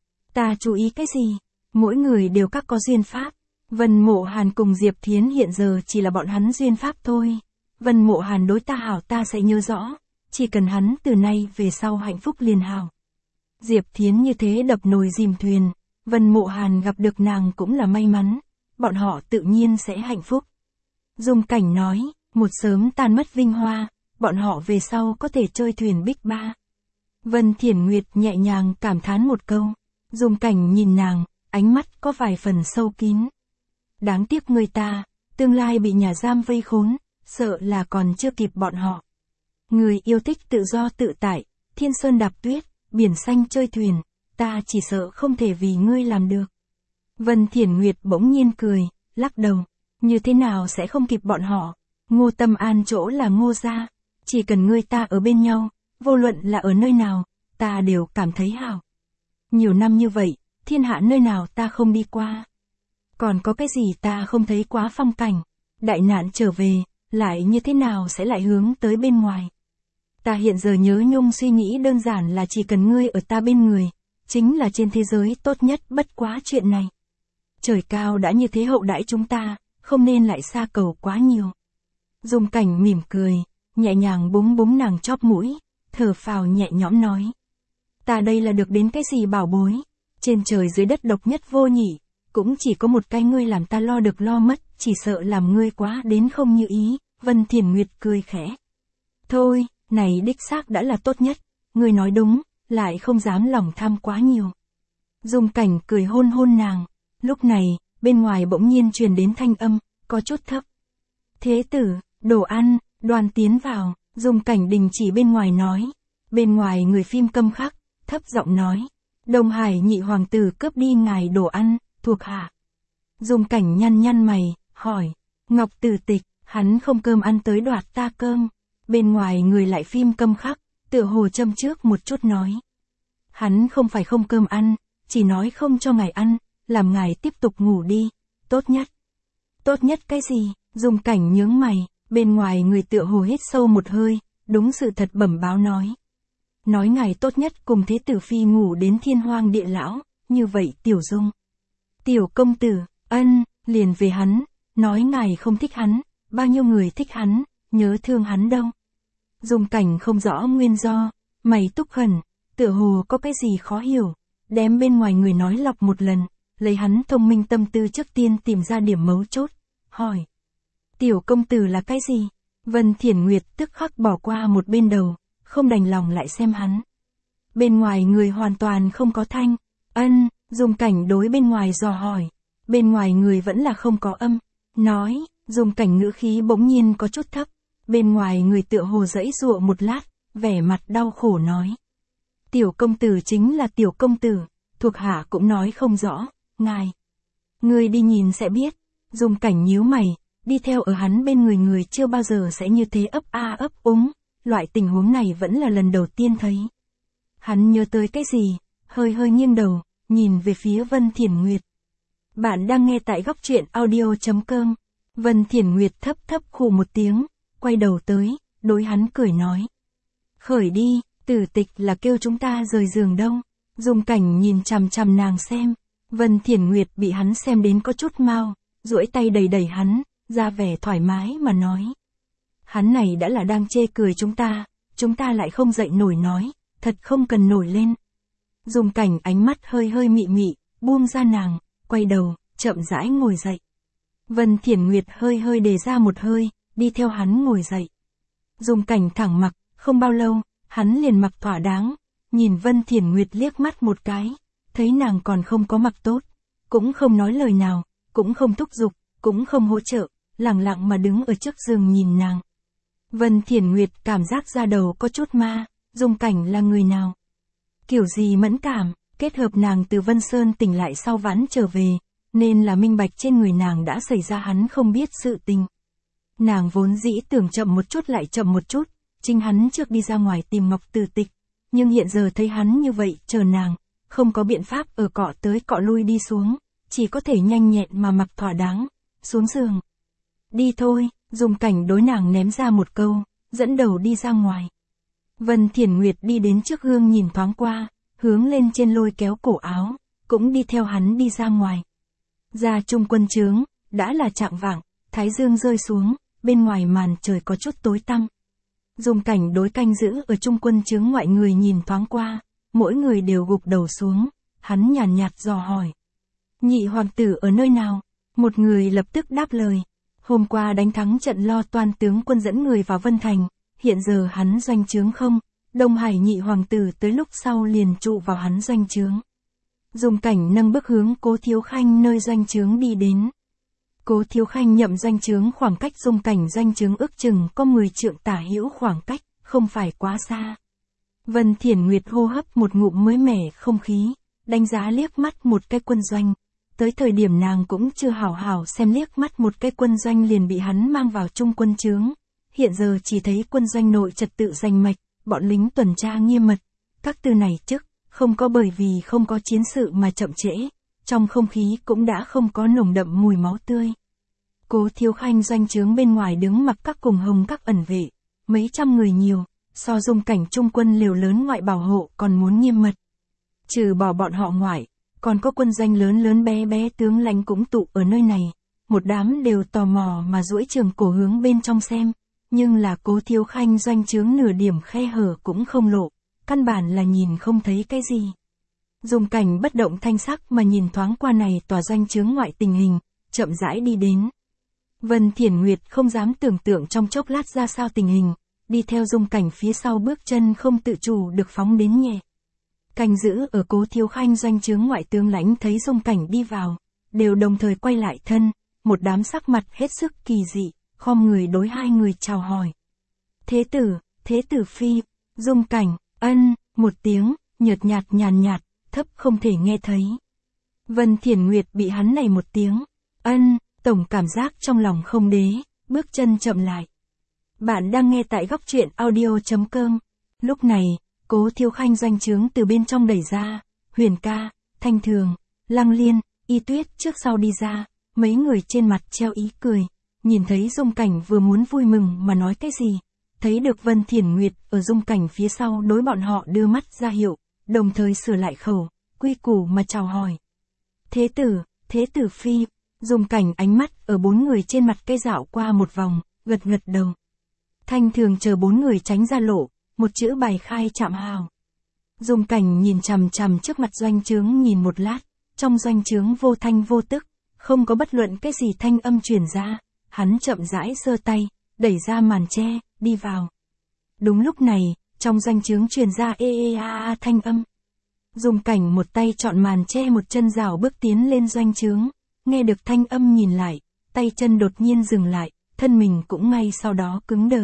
Ta chú ý cái gì? Mỗi người đều các có duyên pháp. Vân Mộ Hàn cùng Diệp Thiến hiện giờ chỉ là bọn hắn duyên pháp thôi. Vân Mộ Hàn đối ta hảo ta sẽ nhớ rõ, chỉ cần hắn từ nay về sau hạnh phúc liền hảo. Diệp Thiến như thế đập nồi dìm thuyền, Vân Mộ Hàn gặp được nàng cũng là may mắn, bọn họ tự nhiên sẽ hạnh phúc. Dung Cảnh nói, một sớm tan mất vinh hoa, bọn họ về sau có thể chơi thuyền Bích Ba. Vân Thiển Nguyệt nhẹ nhàng cảm thán một câu, Dung Cảnh nhìn nàng, ánh mắt có vài phần sâu kín. Đáng tiếc người ta, tương lai bị nhà giam vây khốn, sợ là còn chưa kịp bọn họ. Người yêu thích tự do tự tại, thiên sơn đạp tuyết, biển xanh chơi thuyền, ta chỉ sợ không thể vì ngươi làm được. Vân Thiển Nguyệt bỗng nhiên cười, lắc đầu, như thế nào sẽ không kịp bọn họ, Ngô Tâm An chỗ là Ngô gia, chỉ cần ngươi ta ở bên nhau, vô luận là ở nơi nào, ta đều cảm thấy hảo. Nhiều năm như vậy, thiên hạ nơi nào ta không đi qua. Còn có cái gì ta không thấy quá phong cảnh, đại nạn trở về, lại như thế nào sẽ lại hướng tới bên ngoài. Ta hiện giờ nhớ nhung suy nghĩ đơn giản là chỉ cần ngươi ở ta bên người, chính là trên thế giới tốt nhất bất quá chuyện này. Trời cao đã như thế hậu đãi chúng ta, không nên lại xa cầu quá nhiều. Dung Cảnh mỉm cười, nhẹ nhàng búng nàng chóp mũi, thở phào nhẹ nhõm nói. Ta đây là được đến cái gì bảo bối, trên trời dưới đất độc nhất vô nhị, cũng chỉ có một cái ngươi làm ta lo được lo mất, chỉ sợ làm ngươi quá đến không như ý. Vân Thiển Nguyệt cười khẽ. Thôi, này đích xác đã là tốt nhất, ngươi nói đúng, lại không dám lòng tham quá nhiều. Dung Cảnh cười hôn nàng, lúc này, bên ngoài bỗng nhiên truyền đến thanh âm, có chút thấp. Thế tử, đồ ăn, Đoàn tiến vào, Dung Cảnh đình chỉ bên ngoài nói. Bên ngoài người phim câm khắc, thấp giọng nói. Đông Hải nhị hoàng tử cướp đi ngài đồ ăn, thuộc hạ. Dung Cảnh nhăn mày, hỏi. Ngọc Tử Tịch, hắn không cơm ăn tới đoạt ta cơm. Bên ngoài người lại phim câm khắc, tựa hồ châm trước một chút nói. Hắn không phải không cơm ăn, chỉ nói không cho ngài ăn, làm ngài tiếp tục ngủ đi, tốt nhất. Tốt nhất cái gì? Dung Cảnh nhướng mày, bên ngoài người tựa hồ hít sâu một hơi, đúng sự thật bẩm báo nói. Nói ngài tốt nhất cùng thế tử phi ngủ đến thiên hoang địa lão, như vậy Tiểu Dung. Tiểu công tử, Liền về hắn, nói ngài không thích hắn, bao nhiêu người thích hắn, nhớ thương hắn đâu. Dung Cảnh không rõ nguyên do, mày túc khẩn, tựa hồ có cái gì khó hiểu, đem bên ngoài người nói lọc một lần, lấy hắn thông minh tâm tư trước tiên tìm ra điểm mấu chốt, hỏi. Tiểu công tử là cái gì? Vân Thiển Nguyệt tức khắc bỏ qua một bên đầu, không đành lòng lại xem hắn. Bên ngoài người hoàn toàn không có thanh. Dung Cảnh đối bên ngoài dò hỏi. Bên ngoài người vẫn là không có âm. Nói, Dung Cảnh ngữ khí bỗng nhiên có chút thấp. Bên ngoài người tựa hồ dãy dụa một lát, vẻ mặt đau khổ nói. Tiểu công tử chính là tiểu công tử, thuộc hạ cũng nói không rõ, ngài. Người đi nhìn sẽ biết. Dung Cảnh nhíu mày, đi theo ở hắn bên người chưa bao giờ sẽ như thế ấp a ấp úng, loại tình huống này vẫn là lần đầu tiên thấy. Hắn nhớ tới cái gì, hơi hơi nghiêng đầu, nhìn về phía Vân Thiển Nguyệt. Bạn đang nghe tại góc truyện audio.com. Vân Thiển Nguyệt thấp thấp khụ một tiếng, quay đầu tới, đối hắn cười nói. Khởi đi, Tử Tịch là kêu chúng ta rời giường đâu. Dung Cảnh nhìn chằm chằm nàng xem. Vân Thiển Nguyệt bị hắn xem đến có chút mau, duỗi tay đẩy hắn, ra vẻ thoải mái mà nói. Hắn này đã là đang chê cười chúng ta lại không dậy nổi nói, thật không cần nổi lên. Dung Cảnh ánh mắt hơi hơi mị mị, buông ra nàng, quay đầu, chậm rãi ngồi dậy. Vân Thiển Nguyệt hơi hơi đề ra một hơi, đi theo hắn ngồi dậy. Dung Cảnh thẳng mặc, không bao lâu, hắn liền mặc thỏa đáng, nhìn Vân Thiển Nguyệt liếc mắt một cái, thấy nàng còn không có mặc tốt, cũng không nói lời nào, cũng không thúc giục, cũng không hỗ trợ, lặng lặng mà đứng ở trước giường nhìn nàng. Vân Thiển Nguyệt cảm giác da đầu có chút ma, Dung Cảnh là người nào? Kiểu gì mẫn cảm, kết hợp nàng từ Vân Sơn tỉnh lại sau vãn trở về, nên là minh bạch trên người nàng đã xảy ra hắn không biết sự tình. Nàng vốn dĩ tưởng chậm một chút lại chậm một chút, chính hắn trước đi ra ngoài tìm Ngọc Tử Tịch, nhưng hiện giờ thấy hắn như vậy chờ nàng, không có biện pháp ở cọ tới cọ lui đi xuống, chỉ có thể nhanh nhẹn mà mặc thỏa đáng, xuống giường. Đi thôi, Dung Cảnh đối nàng ném ra một câu, dẫn đầu đi ra ngoài. Vân Thiển Nguyệt đi đến trước gương nhìn thoáng qua, hướng lên trên lôi kéo cổ áo, cũng đi theo hắn đi ra ngoài. Ra Trung Quân trướng, đã là chạng vạng, thái dương rơi xuống, bên ngoài màn trời có chút tối tăm. Dung Cảnh đối canh giữ ở Trung Quân trướng ngoại người nhìn thoáng qua, mỗi người đều gục đầu xuống, hắn nhàn nhạt dò hỏi. Nhị hoàng tử ở nơi nào? Một người lập tức đáp lời. Hôm qua đánh thắng trận Lo Toan tướng quân dẫn người vào Vân Thành, hiện giờ hắn doanh trướng không, Đông Hải nhị hoàng tử tới lúc sau liền trụ vào hắn doanh trướng. Dung Cảnh nâng bước hướng Cố Thiếu Khanh nơi doanh trướng đi đến. Cố Thiếu Khanh nhậm doanh trướng khoảng cách Dung Cảnh doanh trướng ước chừng có 10 trượng tả hữu khoảng cách, không phải quá xa. Vân Thiển Nguyệt hô hấp một ngụm mới mẻ không khí, đánh giá liếc mắt một cái quân doanh. Tới thời điểm nàng cũng chưa hảo hảo xem liếc mắt một cái quân doanh liền bị hắn mang vào Trung Quân trướng. Hiện giờ chỉ thấy quân doanh nội trật tự rành mạch, bọn lính tuần tra nghiêm mật. Các từ này trước, không có bởi vì không có chiến sự mà chậm trễ, trong không khí cũng đã không có nồng đậm mùi máu tươi. Cố Thiếu Khanh doanh trướng bên ngoài đứng mặc các cùng hồng các ẩn vệ, mấy trăm người nhiều, so Dung Cảnh Trung Quân liều lớn ngoại bảo hộ còn muốn nghiêm mật. Trừ bỏ bọn họ ngoại, còn có quân doanh lớn lớn bé bé tướng lãnh cũng tụ ở nơi này, một đám đều tò mò mà duỗi trường cổ hướng bên trong xem, nhưng là Cố Thiếu Khanh doanh trướng nửa điểm khe hở cũng không lộ, căn bản là nhìn không thấy cái gì. Dung Cảnh bất động thanh sắc mà nhìn thoáng qua này tòa doanh trướng ngoại tình hình, chậm rãi đi đến. Vân Thiển Nguyệt không dám tưởng tượng trong chốc lát ra sao tình hình, đi theo Dung Cảnh phía sau bước chân không tự chủ được phóng đến nhẹ. Canh giữ ở Cố Thiếu Khanh doanh trướng ngoại tướng lãnh thấy Dung Cảnh đi vào, đều đồng thời quay lại thân, một đám sắc mặt hết sức kỳ dị, khom người đối hai người chào hỏi. Thế tử phi, Dung Cảnh, một tiếng, nhợt nhạt nhàn nhạt, thấp không thể nghe thấy. Vân Thiển Nguyệt bị hắn này một tiếng, tổng cảm giác trong lòng không đế, bước chân chậm lại. Bạn đang nghe tại góc truyện audio.com. Lúc này, Cố Thiếu Khanh doanh trướng từ bên trong đẩy ra, Huyền Ca, Thanh Thường, Lăng Liên, Y Tuyết trước sau đi ra, mấy người trên mặt treo ý cười, nhìn thấy Dung Cảnh vừa muốn vui mừng mà nói cái gì, thấy được Vân Thiển Nguyệt ở Dung Cảnh phía sau đối bọn họ đưa mắt ra hiệu, đồng thời sửa lại khẩu, quy củ mà chào hỏi. Thế tử phi, Dung Cảnh ánh mắt ở bốn người trên mặt cây dạo qua một vòng, gật gật đầu. Thanh Thường chờ bốn người tránh ra lộ, một chữ bài khai chạm hào. Dung Cảnh nhìn chằm chằm trước mặt doanh trướng nhìn một lát, trong doanh trướng vô thanh vô tức, không có bất luận cái gì thanh âm truyền ra, hắn chậm rãi giơ tay, đẩy ra màn che, đi vào. Đúng lúc này, trong doanh trướng truyền ra thanh âm. Dung Cảnh một tay chọn màn che một chân rào bước tiến lên doanh trướng, nghe được thanh âm nhìn lại, tay chân đột nhiên dừng lại, thân mình cũng ngay sau đó cứng đờ.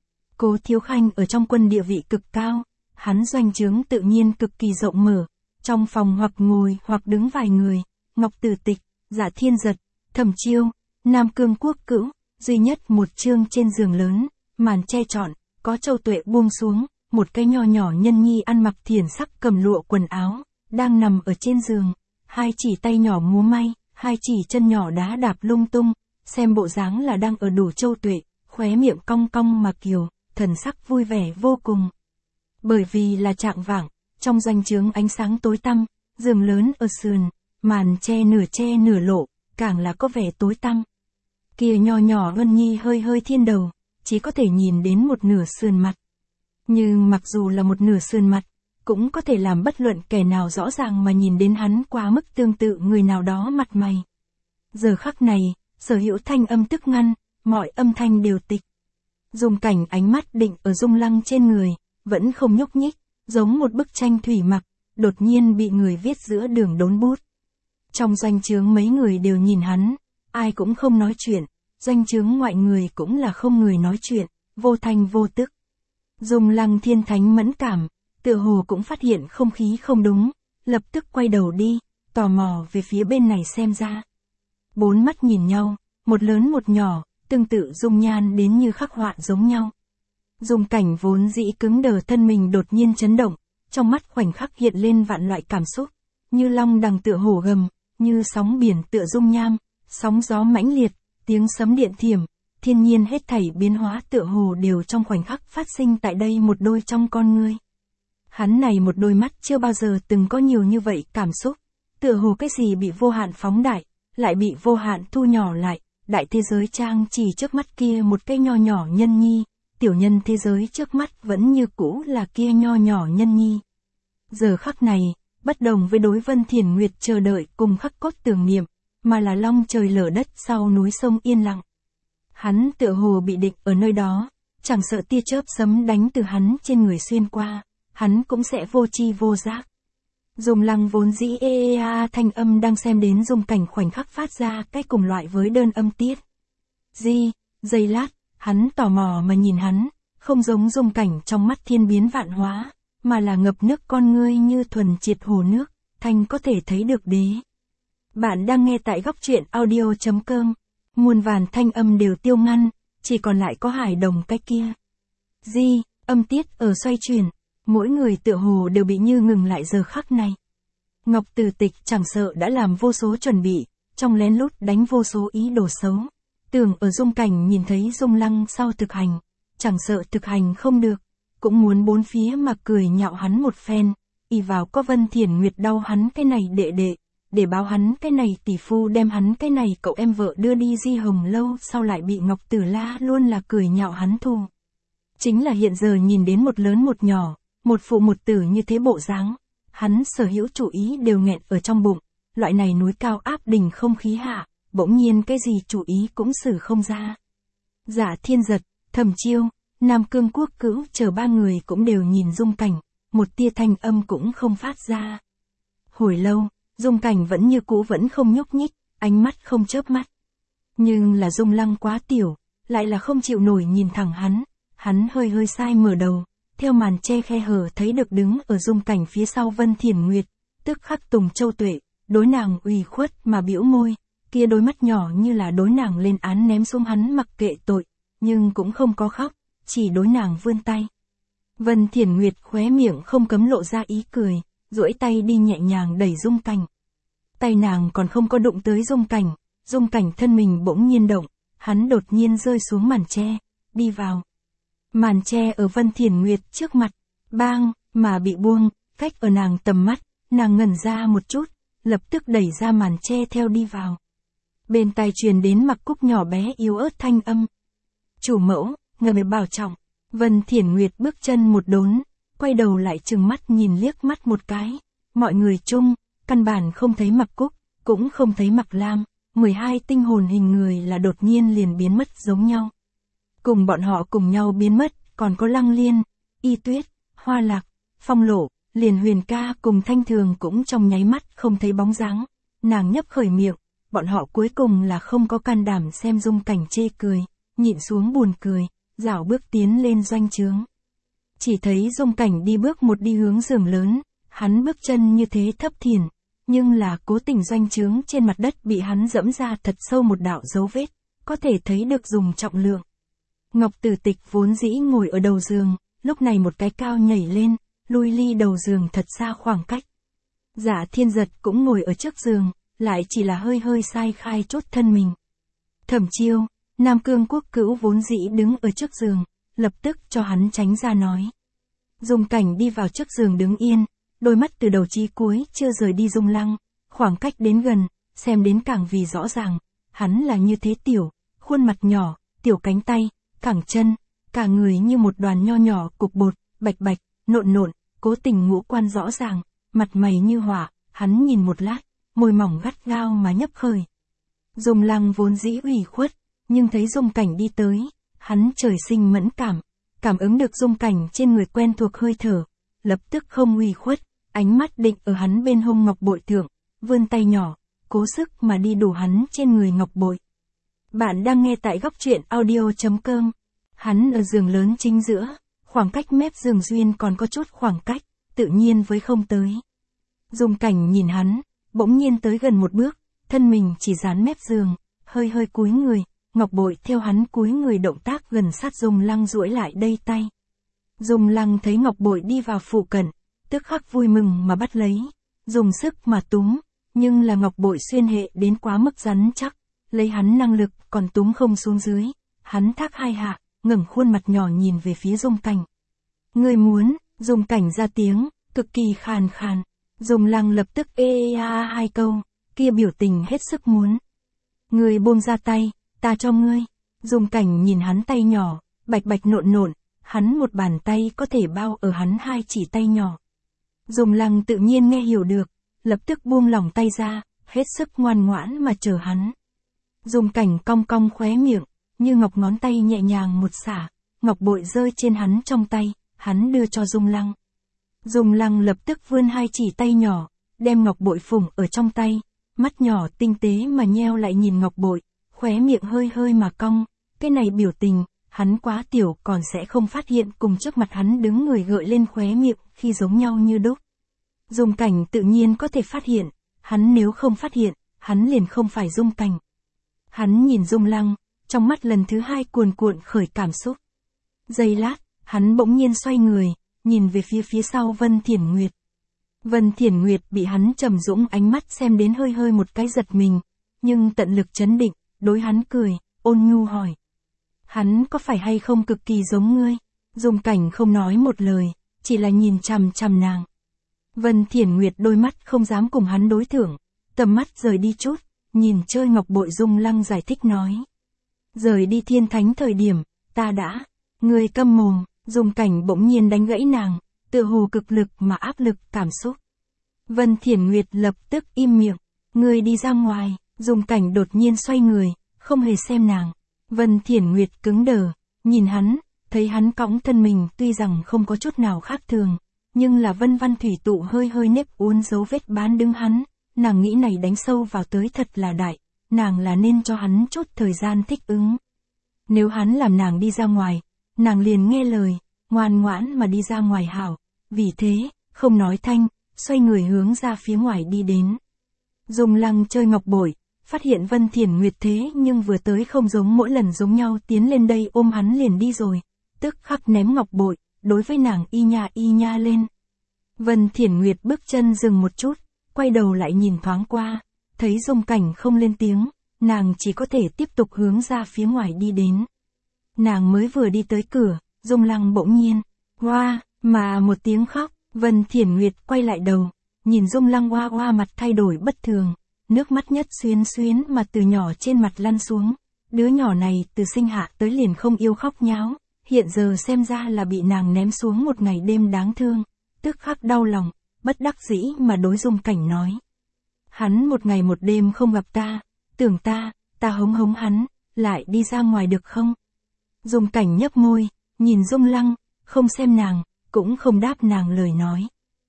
Cố Thiếu Khanh ở trong quân địa vị cực cao, hắn doanh trướng tự nhiên cực kỳ rộng mở, trong phòng hoặc ngồi hoặc đứng vài người, Ngọc Tử Tịch, Dạ Thiên Giật, Thẩm Chiêu, Nam Cương Quốc Cữu, duy nhất một chương trên giường lớn, màn che trọn, có Châu Tuệ buông xuống, một cái nho nhỏ nhân nhi ăn mặc thiển sắc cầm lụa quần áo, đang nằm ở trên giường, hai chỉ tay nhỏ múa may, hai chỉ chân nhỏ đá đạp lung tung, xem bộ dáng là đang ở đủ Châu Tuệ, khóe miệng cong cong mà kiều, thần sắc vui vẻ vô cùng. Bởi vì là trạng vạng, trong doanh trướng ánh sáng tối tăm, giường lớn ở sườn, màn che nửa lộ, càng là có vẻ tối tăm. Kia nho nhỏ Vân Nhi hơi hơi thiên đầu, chỉ có thể nhìn đến một nửa sườn mặt. Nhưng mặc dù là một nửa sườn mặt, cũng có thể làm bất luận kẻ nào rõ ràng mà nhìn đến hắn quá mức tương tự người nào đó mặt mày. Giờ khắc này, sở hữu thanh âm tức ngăn, mọi âm thanh đều tịch. Dung Cảnh ánh mắt định ở Dung Lăng trên người, vẫn không nhúc nhích, giống một bức tranh thủy mặc, đột nhiên bị người viết giữa đường đốn bút. Trong doanh trướng mấy người đều nhìn hắn, ai cũng không nói chuyện, doanh trướng ngoại người cũng là không người nói chuyện, vô thanh vô tức. Dung Lăng thiên thánh mẫn cảm, tựa hồ cũng phát hiện không khí không đúng, lập tức quay đầu đi, tò mò về phía bên này xem ra. Bốn mắt nhìn nhau, một lớn một nhỏ, tương tự dung nhan đến như khắc họa giống nhau. Dung Cảnh vốn dĩ cứng đờ thân mình đột nhiên chấn động, trong mắt khoảnh khắc hiện lên vạn loại cảm xúc, như long đằng tựa hổ gầm, như sóng biển tựa dung nham, sóng gió mãnh liệt, tiếng sấm điện thiểm, thiên nhiên hết thảy biến hóa tựa hồ đều trong khoảnh khắc phát sinh tại đây một đôi trong con ngươi. Hắn này một đôi mắt chưa bao giờ từng có nhiều như vậy cảm xúc, tựa hồ cái gì bị vô hạn phóng đại, lại bị vô hạn thu nhỏ lại, đại thế giới trang chỉ trước mắt kia một cái nho nhỏ nhân nhi, tiểu nhân thế giới trước mắt vẫn như cũ là kia nho nhỏ nhân nhi. Giờ khắc này, bất đồng với đối Vân Thiển Nguyệt chờ đợi cùng khắc cốt tưởng niệm, mà là long trời lở đất sau núi sông yên lặng. Hắn tựa hồ bị định ở nơi đó, chẳng sợ tia chớp sấm đánh từ hắn trên người xuyên qua, hắn cũng sẽ vô tri vô giác. Dung Lăng vốn dĩ thanh âm đang xem đến Dung Cảnh khoảnh khắc phát ra cái cùng loại với đơn âm tiết. Giây lát, hắn tò mò mà nhìn hắn, không giống Dung Cảnh trong mắt thiên biến vạn hóa, mà là ngập nước con ngươi như thuần triệt hồ nước, thanh có thể thấy được đế. Bạn đang nghe tại góc truyện audio.com, muôn vàn thanh âm đều tiêu ngăn, chỉ còn lại có Hải Đồng cái kia. Âm tiết ở xoay chuyển, mỗi người tựa hồ đều bị như ngừng lại giờ khắc này. Ngọc Tử Tịch chẳng sợ đã làm vô số chuẩn bị, trong lén lút đánh vô số ý đồ xấu. Tưởng ở Dung Cảnh nhìn thấy Dung Lăng sau thực hành, chẳng sợ thực hành không được, cũng muốn bốn phía mà cười nhạo hắn một phen, y vào có Vân Thiển Nguyệt đau hắn cái này đệ đệ, để báo hắn cái này tỷ phu đem hắn cái này cậu em vợ đưa đi Di Hồng Lâu sau lại bị Ngọc Tử La luôn là cười nhạo hắn thù. Chính là hiện giờ nhìn đến một lớn một nhỏ, một phụ một tử như thế bộ dáng, hắn sở hữu chủ ý đều nghẹn ở trong bụng, loại này núi cao áp đỉnh không khí hạ, bỗng nhiên cái gì chủ ý cũng xử không ra. Dạ Thiên Giật, Thẩm Chiêu, Nam Cương Quốc Cữu chờ ba người cũng đều nhìn Dung Cảnh, một tia thanh âm cũng không phát ra. Hồi lâu, Dung Cảnh vẫn như cũ vẫn không nhúc nhích, ánh mắt không chớp mắt. Nhưng là Dung Lăng quá tiểu, lại là không chịu nổi nhìn thẳng hắn hơi hơi sai mở đầu, theo màn che khe hở thấy được đứng ở Dung Cảnh phía sau Vân Thiển Nguyệt, tức khắc Tùng Châu Tuệ, đối nàng ủy khuất mà bĩu môi, kia đôi mắt nhỏ như là đối nàng lên án ném xuống hắn mặc kệ tội, nhưng cũng không có khóc, chỉ đối nàng vươn tay. Vân Thiển Nguyệt khóe miệng không cấm lộ ra ý cười, duỗi tay đi nhẹ nhàng đẩy Dung Cảnh. Tay nàng còn không có đụng tới Dung Cảnh thân mình bỗng nhiên động, hắn đột nhiên rơi xuống màn che, đi vào. Màn che ở Vân Thiển Nguyệt trước mặt, bang, mà bị buông, cách ở nàng tầm mắt, nàng ngẩn ra một chút, lập tức đẩy ra màn che theo đi vào. bên tai truyền đến Mặc Cúc nhỏ bé yếu ớt thanh âm. Chủ mẫu, người bảo trọng. Vân Thiển Nguyệt bước chân một đốn, quay đầu lại trừng mắt nhìn liếc mắt một cái. Mọi người chung, căn bản không thấy Mặc Cúc, cũng không thấy Mặc Lam, 12 tinh hồn hình người là đột nhiên liền biến mất giống nhau. Cùng bọn họ cùng nhau biến mất, còn có Lăng Liên, Y Tuyết, Hoa Lạc, Phong Lộ, liền Huyền Ca cùng Thanh Thường cũng trong nháy mắt không thấy bóng dáng. Nàng nhấp khởi miệng, bọn họ cuối cùng là không có can đảm xem Dung Cảnh chê cười, nhịn xuống buồn cười, rảo bước tiến lên doanh trướng. Chỉ thấy Dung Cảnh đi bước một đi hướng giường lớn, hắn bước chân như thế thấp thiền, nhưng là cố tình doanh trướng trên mặt đất bị hắn dẫm ra thật sâu một đạo dấu vết, có thể thấy được dùng trọng lượng. Ngọc Tử Tịch vốn dĩ ngồi ở đầu giường, lúc này một cái cao nhảy lên, lui ly đầu giường thật xa khoảng cách. Dạ Thiên Giật cũng ngồi ở trước giường, lại chỉ là hơi hơi sai khai chốt thân mình. Thẩm Chiêu, Nam Cương Quốc Cữu vốn dĩ đứng ở trước giường, lập tức cho hắn tránh ra nói. Dung Cảnh đi vào trước giường đứng yên, đôi mắt từ đầu chí cuối chưa rời đi Dung Lăng, khoảng cách đến gần, xem đến càng vì rõ ràng, hắn là như thế tiểu, khuôn mặt nhỏ, tiểu cánh tay, cẳng chân, cả người như một đoàn nho nhỏ cục bột, bạch bạch, nộn nộn, cố tình ngũ quan rõ ràng, mặt mày như hỏa, hắn nhìn một lát, môi mỏng gắt gao mà nhấp khởi. Dung Lăng vốn dĩ ủy khuất, nhưng thấy Dung Cảnh đi tới, hắn trời sinh mẫn cảm, cảm ứng được Dung Cảnh trên người quen thuộc hơi thở, lập tức không ủy khuất, ánh mắt định ở hắn bên hông ngọc bội thượng, vươn tay nhỏ, cố sức mà đi đủ hắn trên người ngọc bội. Bạn đang nghe tại góc truyện audio.com. Hắn ở giường lớn chính giữa, khoảng cách mép giường duyên còn có chút khoảng cách, tự nhiên với không tới. Dung Cảnh nhìn hắn, bỗng nhiên tới gần một bước, thân mình chỉ dán mép giường, hơi hơi cúi người, ngọc bội theo hắn cúi người động tác gần sát Dung Lăng duỗi lại đây tay. Dung Lăng thấy ngọc bội đi vào phụ cận, tức khắc vui mừng mà bắt lấy, dùng sức mà túm, nhưng là ngọc bội xuyên hệ đến quá mức rắn chắc, lấy hắn năng lực còn túm không xuống dưới, hắn thác hai hạ, ngẩng khuôn mặt nhỏ nhìn về phía Dung Cảnh. Người muốn, Dung Cảnh ra tiếng, cực kỳ khàn khàn, Dung Lăng lập tức hai câu, kia biểu tình hết sức muốn. Người buông ra tay, ta cho ngươi. Dung Cảnh nhìn hắn tay nhỏ, bạch bạch nộn nộn, hắn một bàn tay có thể bao ở hắn hai chỉ tay nhỏ. Dung Lăng tự nhiên nghe hiểu được, lập tức buông lỏng tay ra, hết sức ngoan ngoãn mà chờ hắn. Dung Cảnh cong cong khóe miệng, như ngọc ngón tay nhẹ nhàng một xả, ngọc bội rơi trên hắn trong tay, hắn đưa cho Dung Lăng. Dung Lăng lập tức vươn hai chỉ tay nhỏ, đem ngọc bội phủng ở trong tay, mắt nhỏ tinh tế mà nheo lại nhìn ngọc bội, khóe miệng hơi hơi mà cong, cái này biểu tình, hắn quá tiểu còn sẽ không phát hiện cùng trước mặt hắn đứng người gợi lên khóe miệng khi giống nhau như đúc. Dung Cảnh tự nhiên có thể phát hiện, hắn nếu không phát hiện, hắn liền không phải Dung Cảnh. Hắn nhìn Dung Lăng, trong mắt lần thứ hai cuồn cuộn khởi cảm xúc. Giây lát, hắn bỗng nhiên xoay người, nhìn về phía sau Vân Thiển Nguyệt. Vân Thiển Nguyệt bị hắn trầm dũng ánh mắt xem đến hơi hơi một cái giật mình, nhưng tận lực trấn định, đối hắn cười, ôn nhu hỏi. Hắn có phải hay không cực kỳ giống ngươi? Dung Cảnh không nói một lời, chỉ là nhìn chằm chằm nàng. Vân Thiển Nguyệt đôi mắt không dám cùng hắn đối thưởng, tầm mắt rời đi chút, nhìn chơi ngọc bội. Dung Lăng giải thích nói. Rời đi Thiên Thánh thời điểm, ta đã, ngươi câm mồm. Dung Cảnh bỗng nhiên đánh gãy nàng, tựa hồ cực lực mà áp lực cảm xúc. Vân Thiển Nguyệt lập tức im miệng, ngươi đi ra ngoài. Dung Cảnh đột nhiên xoay người, không hề xem nàng. Vân Thiển Nguyệt cứng đờ, nhìn hắn, thấy hắn cõng thân mình tuy rằng không có chút nào khác thường, nhưng là vân văn thủy tụ hơi hơi nếp uốn dấu vết bán đứng hắn, nàng nghĩ này đánh sâu vào tới thật là đại, nàng là nên cho hắn chút thời gian thích ứng. Nếu hắn làm nàng đi ra ngoài, nàng liền nghe lời, ngoan ngoãn mà đi ra ngoài hảo, vì thế, không nói thanh, xoay người hướng ra phía ngoài đi đến. Dung Lăng chơi ngọc bội, phát hiện Vân Thiển Nguyệt thế nhưng vừa tới không giống mỗi lần giống nhau tiến lên đây ôm hắn liền đi rồi, tức khắc ném ngọc bội, đối với nàng y nha lên. Vân Thiển Nguyệt bước chân dừng một chút, quay đầu lại nhìn thoáng qua, thấy Dung Cảnh không lên tiếng, nàng chỉ có thể tiếp tục hướng ra phía ngoài đi đến. Nàng mới vừa đi tới cửa, Dung Lăng bỗng nhiên, hoa, mà một tiếng khóc, Vân Thiển Nguyệt quay lại đầu, nhìn Dung Lăng hoa mặt thay đổi bất thường, nước mắt nhất xuyến xuyến mà từ nhỏ trên mặt lăn xuống. Đứa nhỏ này từ sinh hạ tới liền không yêu khóc nháo, hiện giờ xem ra là bị nàng ném xuống một ngày đêm đáng thương, tức khắc đau lòng, bất đắc dĩ mà đối Dung Cảnh nói. Hắn một ngày một đêm không gặp ta, tưởng ta hống hống hắn, lại đi ra ngoài được không? Dung Cảnh nhấp môi, nhìn Dung Lăng, không xem nàng, cũng không đáp nàng lời nói.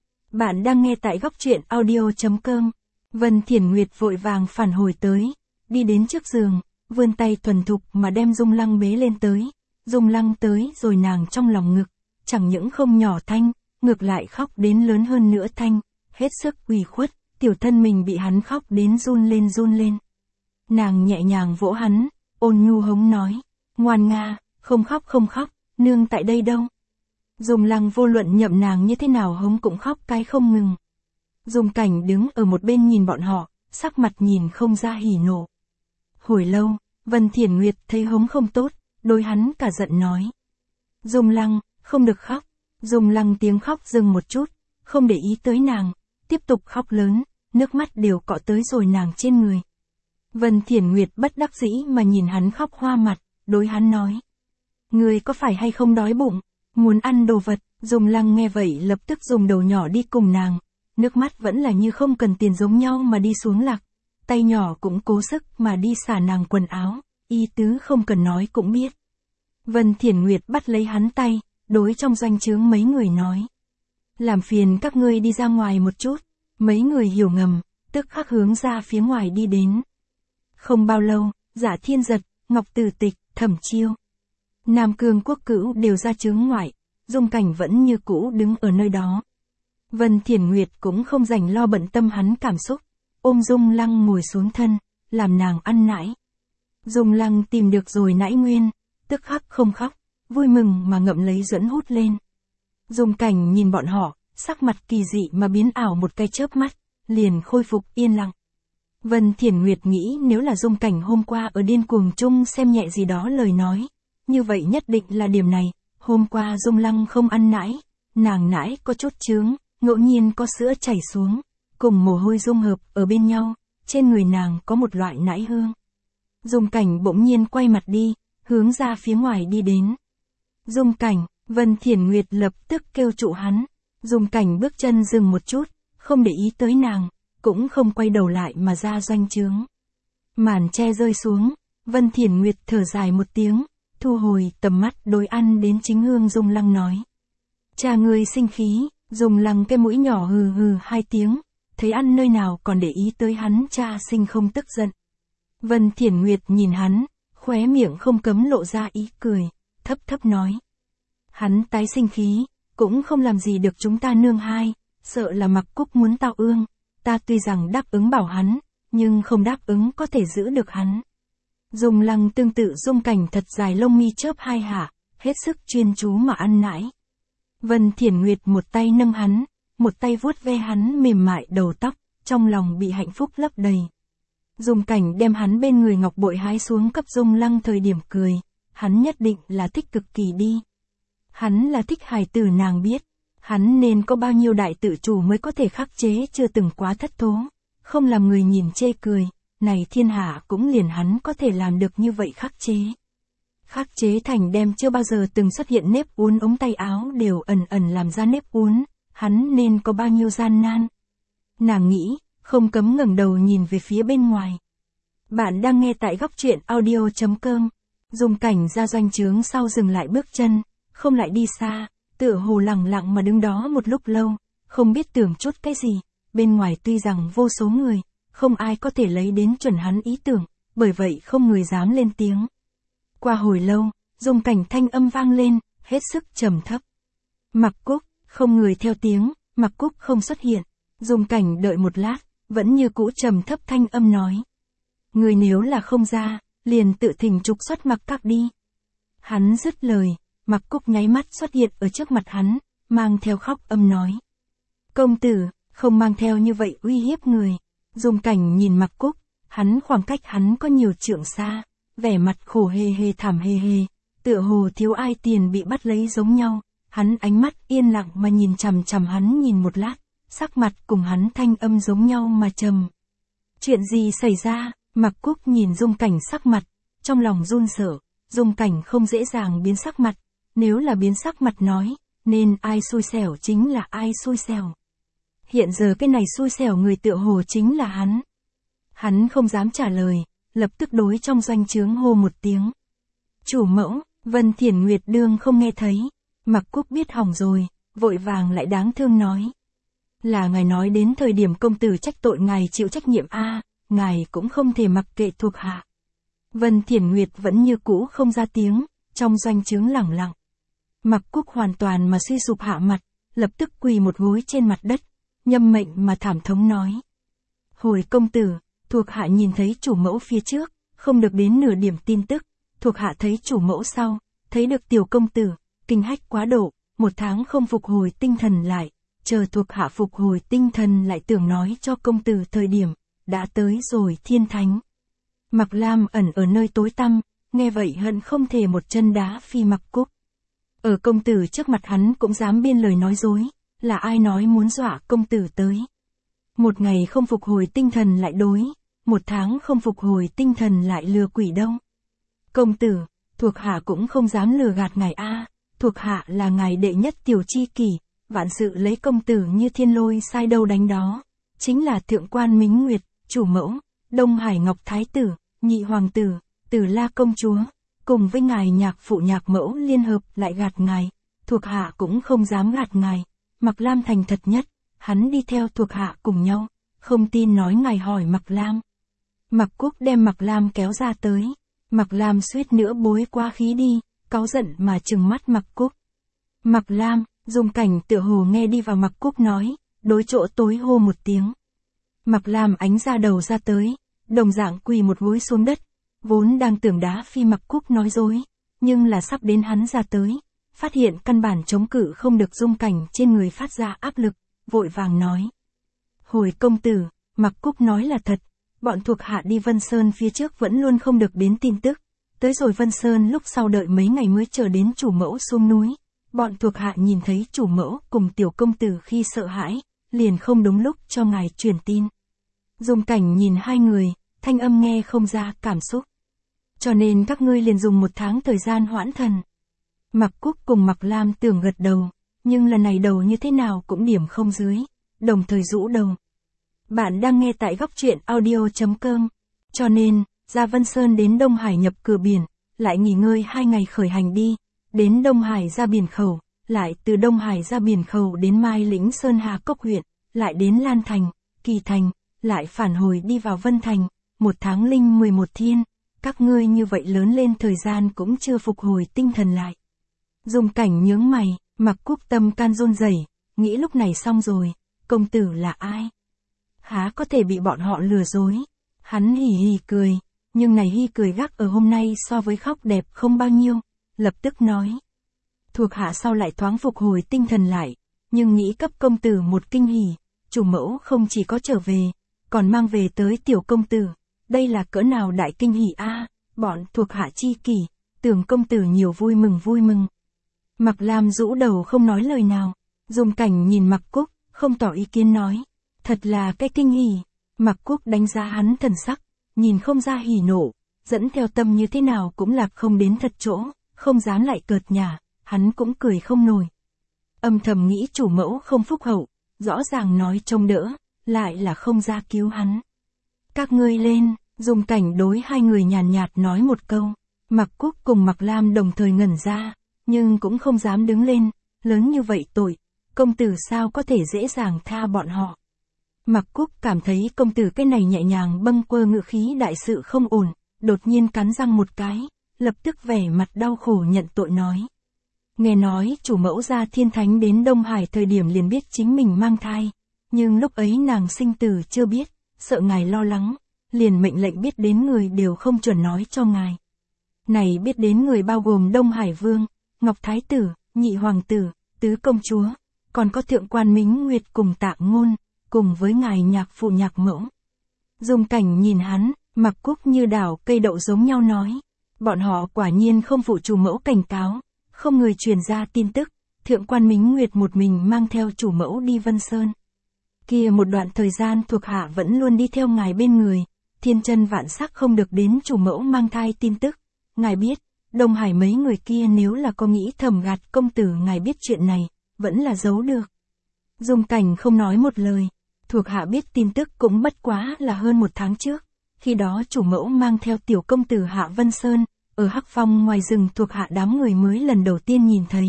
Bạn đang nghe tại góc truyện audio.com. Vân Thiển Nguyệt vội vàng phản hồi tới, đi đến trước giường, vươn tay thuần thục mà đem Dung Lăng bế lên tới. Dung Lăng tới rồi nàng trong lòng ngực, chẳng những không nhỏ thanh, ngược lại khóc đến lớn hơn nữa thanh, hết sức ủy khuất, tiểu thân mình bị hắn khóc đến run lên. Nàng nhẹ nhàng vỗ hắn, ôn nhu hống nói, ngoan nga, không khóc, nương tại đây đâu. Dung Lăng vô luận nhậm nàng như thế nào hống cũng khóc cái không ngừng. Dung Cảnh đứng ở một bên nhìn bọn họ, sắc mặt nhìn không ra hỉ nộ. Hồi lâu, Vân Thiển Nguyệt thấy hống không tốt, đối hắn cả giận nói. Dung Lăng, không được khóc. Dung Lăng tiếng khóc dừng một chút, không để ý tới nàng, tiếp tục khóc lớn, nước mắt đều cọ tới rồi nàng trên người. Vân Thiển Nguyệt bất đắc dĩ mà nhìn hắn khóc hoa mặt, đối hắn nói. Ngươi có phải hay không đói bụng, muốn ăn đồ vật? Dung Lăng nghe vậy lập tức dùng đầu nhỏ đi cùng nàng, nước mắt vẫn là như không cần tiền giống nhau mà đi xuống lạc, tay nhỏ cũng cố sức mà đi xả nàng quần áo, y tứ không cần nói cũng biết. Vân Thiển Nguyệt bắt lấy hắn tay, đối trong doanh trướng mấy người nói. Làm phiền các ngươi đi ra ngoài một chút, mấy người hiểu ngầm, tức khắc hướng ra phía ngoài đi đến. Không bao lâu, Giả Thiên Giật, Ngọc Tử Tịch, Thẩm Chiêu, Nam Cương Quốc Cữu đều ra trướng ngoại, Dung Cảnh vẫn như cũ đứng ở nơi đó. Vân Thiển Nguyệt cũng không rảnh lo bận tâm hắn cảm xúc, ôm Dung Lăng ngồi xuống thân, làm nàng ăn nãi. Dung Lăng tìm được rồi nãi nguyên, tức khắc không khóc, vui mừng mà ngậm lấy dẫn hút lên. Dung Cảnh nhìn bọn họ, sắc mặt kỳ dị mà biến ảo một cái chớp mắt, liền khôi phục yên lặng. Vân Thiển Nguyệt nghĩ nếu là Dung Cảnh hôm qua ở điên cuồng chung xem nhẹ gì đó lời nói, như vậy nhất định là điểm này, hôm qua Dung Lăng không ăn nãi, nàng nãi có chút chướng, ngẫu nhiên có sữa chảy xuống, cùng mồ hôi dung hợp ở bên nhau, trên người nàng có một loại nãi hương. Dung Cảnh bỗng nhiên quay mặt đi, hướng ra phía ngoài đi đến. Dung Cảnh, Vân Thiển Nguyệt lập tức kêu trụ hắn. Dung Cảnh bước chân dừng một chút, không để ý tới nàng, cũng không quay đầu lại mà ra doanh trướng. Màn che rơi xuống, Vân Thiển Nguyệt thở dài một tiếng, thu hồi tầm mắt đối ăn đến chính hương Dung Lăng nói. Cha ngươi sinh khí. Dung Lăng cái mũi nhỏ hừ hừ hai tiếng, thấy ăn nơi nào còn để ý tới hắn cha sinh không tức giận. Vân Thiển Nguyệt nhìn hắn, khóe miệng không cấm lộ ra ý cười, thấp nói. Hắn tái sinh khí, cũng không làm gì được chúng ta nương hai, sợ là Mặc Cúc muốn tao ương, ta tuy rằng đáp ứng bảo hắn, nhưng không đáp ứng có thể giữ được hắn. Dung Lăng tương tự Dung Cảnh thật dài lông mi chớp hai hạ, hết sức chuyên chú mà ăn nãi. Vân Thiển Nguyệt một tay nâng hắn, một tay vuốt ve hắn mềm mại đầu tóc, trong lòng bị hạnh phúc lấp đầy. Dung Cảnh đem hắn bên người ngọc bội hái xuống cấp Dung Lăng thời điểm cười, hắn nhất định là thích cực kỳ đi. Hắn là thích hài tử nàng biết, hắn nên có bao nhiêu đại tự chủ mới có thể khắc chế chưa từng quá thất thố, không làm người nhìn chê cười, này thiên hạ cũng liền hắn có thể làm được như vậy khắc chế. Khắc chế thành đem chưa bao giờ từng xuất hiện nếp uốn ống tay áo đều ẩn làm ra nếp uốn, hắn nên có bao nhiêu gian nan. Nàng nghĩ, không cấm ngẩng đầu nhìn về phía bên ngoài. Bạn đang nghe tại góc truyện audio.com. Dung Cảnh ra doanh trướng sau dừng lại bước chân, không lại đi xa, tựa hồ lặng lặng mà đứng đó một lúc lâu, không biết tưởng chút cái gì. Bên ngoài tuy rằng vô số người, không ai có thể lấy đến chuẩn hắn ý tưởng, bởi vậy không người dám lên tiếng. Qua hồi lâu, Dung Cảnh thanh âm vang lên, hết sức trầm thấp. Mặc Cúc, không người theo tiếng, Mặc Cúc không xuất hiện. Dung Cảnh đợi một lát, vẫn như cũ trầm thấp thanh âm nói. Người nếu là không ra, liền tự thỉnh trục xuất Mặc Các đi. Hắn dứt lời, Mặc Cúc nháy mắt xuất hiện ở trước mặt hắn, mang theo khóc âm nói. Công tử, không mang theo như vậy uy hiếp người. Dung Cảnh nhìn Mặc Cúc, hắn khoảng cách hắn có nhiều trượng xa, vẻ mặt khổ hề thảm hề, tựa hồ thiếu ai tiền bị bắt lấy giống nhau, hắn ánh mắt yên lặng mà nhìn chằm chằm hắn nhìn một lát, sắc mặt cùng hắn thanh âm giống nhau mà trầm. Chuyện gì xảy ra? Mặc Cúc nhìn Dung Cảnh sắc mặt, trong lòng run sợ, Dung Cảnh không dễ dàng biến sắc mặt, nếu là biến sắc mặt nói, nên ai xui xẻo chính là ai xui xẻo. Hiện giờ cái này xui xẻo người tựa hồ chính là hắn. Hắn không dám trả lời, lập tức đối trong doanh trướng hô một tiếng. Chủ mẫu, Vân Thiển Nguyệt đương không nghe thấy, Mặc Cúc biết hỏng rồi, vội vàng lại đáng thương nói. Là ngài nói đến thời điểm công tử trách tội ngài chịu trách nhiệm a, ngài cũng không thể mặc kệ thuộc hạ. Vân Thiển Nguyệt vẫn như cũ không ra tiếng, trong doanh trướng lẳng lặng. Mặc Cúc hoàn toàn mà suy sụp hạ mặt, lập tức quỳ một gối trên mặt đất, nhâm mệnh mà thảm thống nói. Hồi công tử, thuộc hạ nhìn thấy chủ mẫu phía trước, không được đến nửa điểm tin tức, thuộc hạ thấy chủ mẫu sau, thấy được tiểu công tử, kinh hách quá độ, 1 tháng không phục hồi tinh thần lại, chờ thuộc hạ phục hồi tinh thần lại tưởng nói cho công tử thời điểm, đã tới rồi thiên thánh. Mặc Lam ẩn ở nơi tối tăm, nghe vậy hận không thể một chân đá phi Mặc Cúc. Ở công tử trước mặt hắn cũng dám biên lời nói dối, là ai nói muốn dọa công tử tới. 1 ngày không phục hồi tinh thần lại đối, 1 tháng không phục hồi tinh thần lại lừa quỷ đâu. Công tử, thuộc hạ cũng không dám lừa gạt ngài a, thuộc hạ là ngài đệ nhất tiểu chi kỷ, vạn sự lấy công tử như thiên lôi sai đâu đánh đó. Chính là thượng quan Mính Nguyệt, chủ mẫu, Đông Hải Ngọc Thái tử, nhị hoàng tử, Tử La công chúa, cùng với ngài nhạc phụ nhạc mẫu liên hợp lại gạt ngài, thuộc hạ cũng không dám gạt ngài. Mặc Lam thành thật nhất, hắn đi theo thuộc hạ cùng nhau, không tin nói ngài hỏi Mặc Lam. Mặc Cúc đem Mặc Lam kéo ra tới, Mặc Lam suýt nữa bối quá khí đi, cáu giận mà trừng mắt Mặc Cúc. Mặc Lam, Dung Cảnh tựa hồ nghe đi vào Mặc Cúc nói, đối chỗ tối hô một tiếng. Mặc Lam ánh ra đầu ra tới, đồng dạng quỳ một gối xuống đất, vốn đang tưởng đá phi Mặc Cúc nói dối, nhưng là sắp đến hắn ra tới, phát hiện căn bản chống cự không được Dung Cảnh trên người phát ra áp lực, vội vàng nói. Hồi công tử, Mặc Cúc nói là thật, bọn thuộc hạ đi Vân Sơn phía trước vẫn luôn không được đến tin tức, tới rồi Vân Sơn lúc sau đợi mấy ngày mới chờ đến chủ mẫu xuống núi, bọn thuộc hạ nhìn thấy chủ mẫu cùng tiểu công tử khi sợ hãi, liền không đúng lúc cho ngài truyền tin. Dung Cảnh nhìn hai người, thanh âm nghe không ra cảm xúc. Cho nên các ngươi liền dùng 1 tháng thời gian hoãn thần. Mặc Cúc cùng Mặc Lam tưởng gật đầu, nhưng lần này đầu như thế nào cũng điểm không dưới, đồng thời rũ đầu. Bạn đang nghe tại góc truyện audio.com. Cho nên, ra Vân Sơn đến Đông Hải nhập cửa biển, lại nghỉ ngơi 2 ngày khởi hành đi, đến Đông Hải ra biển khẩu, lại từ Đông Hải ra biển khẩu đến Mai Lĩnh Sơn Hà Cốc huyện, lại đến Lan Thành, Kỳ Thành, lại phản hồi đi vào Vân Thành, 1 tháng linh 11 thiên, các ngươi như vậy lớn lên thời gian cũng chưa phục hồi tinh thần lại. Dung Cảnh nhướng mày, Mặc Cúc tâm can run rẩy, nghĩ lúc này xong rồi, công tử là ai? Há có thể bị bọn họ lừa dối? Hắn hì hì cười, nhưng này hi cười gác ở hôm nay so với khóc đẹp không bao nhiêu, lập tức nói. Thuộc hạ sau lại thoáng phục hồi tinh thần lại, nhưng nghĩ cấp công tử một kinh hỉ, chủ mẫu không chỉ có trở về, còn mang về tới tiểu công tử, đây là cỡ nào đại kinh hỉ a, bọn thuộc hạ chi kỷ, tưởng công tử nhiều vui mừng vui mừng. Mặc Lam rũ đầu không nói lời nào, Dung Cảnh nhìn Mặc Cúc, không tỏ ý kiến nói, thật là cái kinh hỉ. Mặc Cúc đánh giá hắn thần sắc, nhìn không ra hỉ nộ, dẫn theo tâm như thế nào cũng lạc không đến thật chỗ, không dám lại cợt nhả, hắn cũng cười không nổi. Âm thầm nghĩ chủ mẫu không phúc hậu, rõ ràng nói trông đỡ, lại là không ra cứu hắn. Các ngươi lên, Dung Cảnh đối hai người nhàn nhạt nói một câu, Mặc Cúc cùng Mặc Lam đồng thời ngẩn ra, nhưng cũng không dám đứng lên, lớn như vậy tội, công tử sao có thể dễ dàng tha bọn họ. Mặc Cúc cảm thấy công tử cái này nhẹ nhàng bâng quơ ngự khí đại sự không ổn, đột nhiên cắn răng một cái, lập tức vẻ mặt đau khổ nhận tội nói. Nghe nói chủ mẫu ra thiên thánh đến Đông Hải thời điểm liền biết chính mình mang thai, nhưng lúc ấy nàng sinh tử chưa biết, sợ ngài lo lắng, liền mệnh lệnh biết đến người đều không chuẩn nói cho ngài. Này biết đến người bao gồm Đông Hải Vương, Ngọc Thái tử, nhị hoàng tử, tứ công chúa, còn có thượng quan Mính Nguyệt cùng Tạ Ngôn, cùng với ngài nhạc phụ nhạc mẫu. Dung Cảnh nhìn hắn, Mặc Cúc như đảo cây đậu giống nhau nói, bọn họ quả nhiên không phụ chủ mẫu cảnh cáo, không người truyền ra tin tức, thượng quan Mính Nguyệt một mình mang theo chủ mẫu đi Vân Sơn. Kia một đoạn thời gian thuộc hạ vẫn luôn đi theo ngài bên người, thiên chân vạn sắc không được đến chủ mẫu mang thai tin tức. Ngài biết, Đông Hải mấy người kia nếu là có nghĩ thầm gạt công tử ngài biết chuyện này, vẫn là giấu được. Dung Cảnh không nói một lời, thuộc hạ biết tin tức cũng bất quá là hơn 1 tháng trước, khi đó chủ mẫu mang theo tiểu công tử Hạ Vân Sơn, ở Hắc Phong ngoài rừng thuộc hạ đám người mới lần đầu tiên nhìn thấy.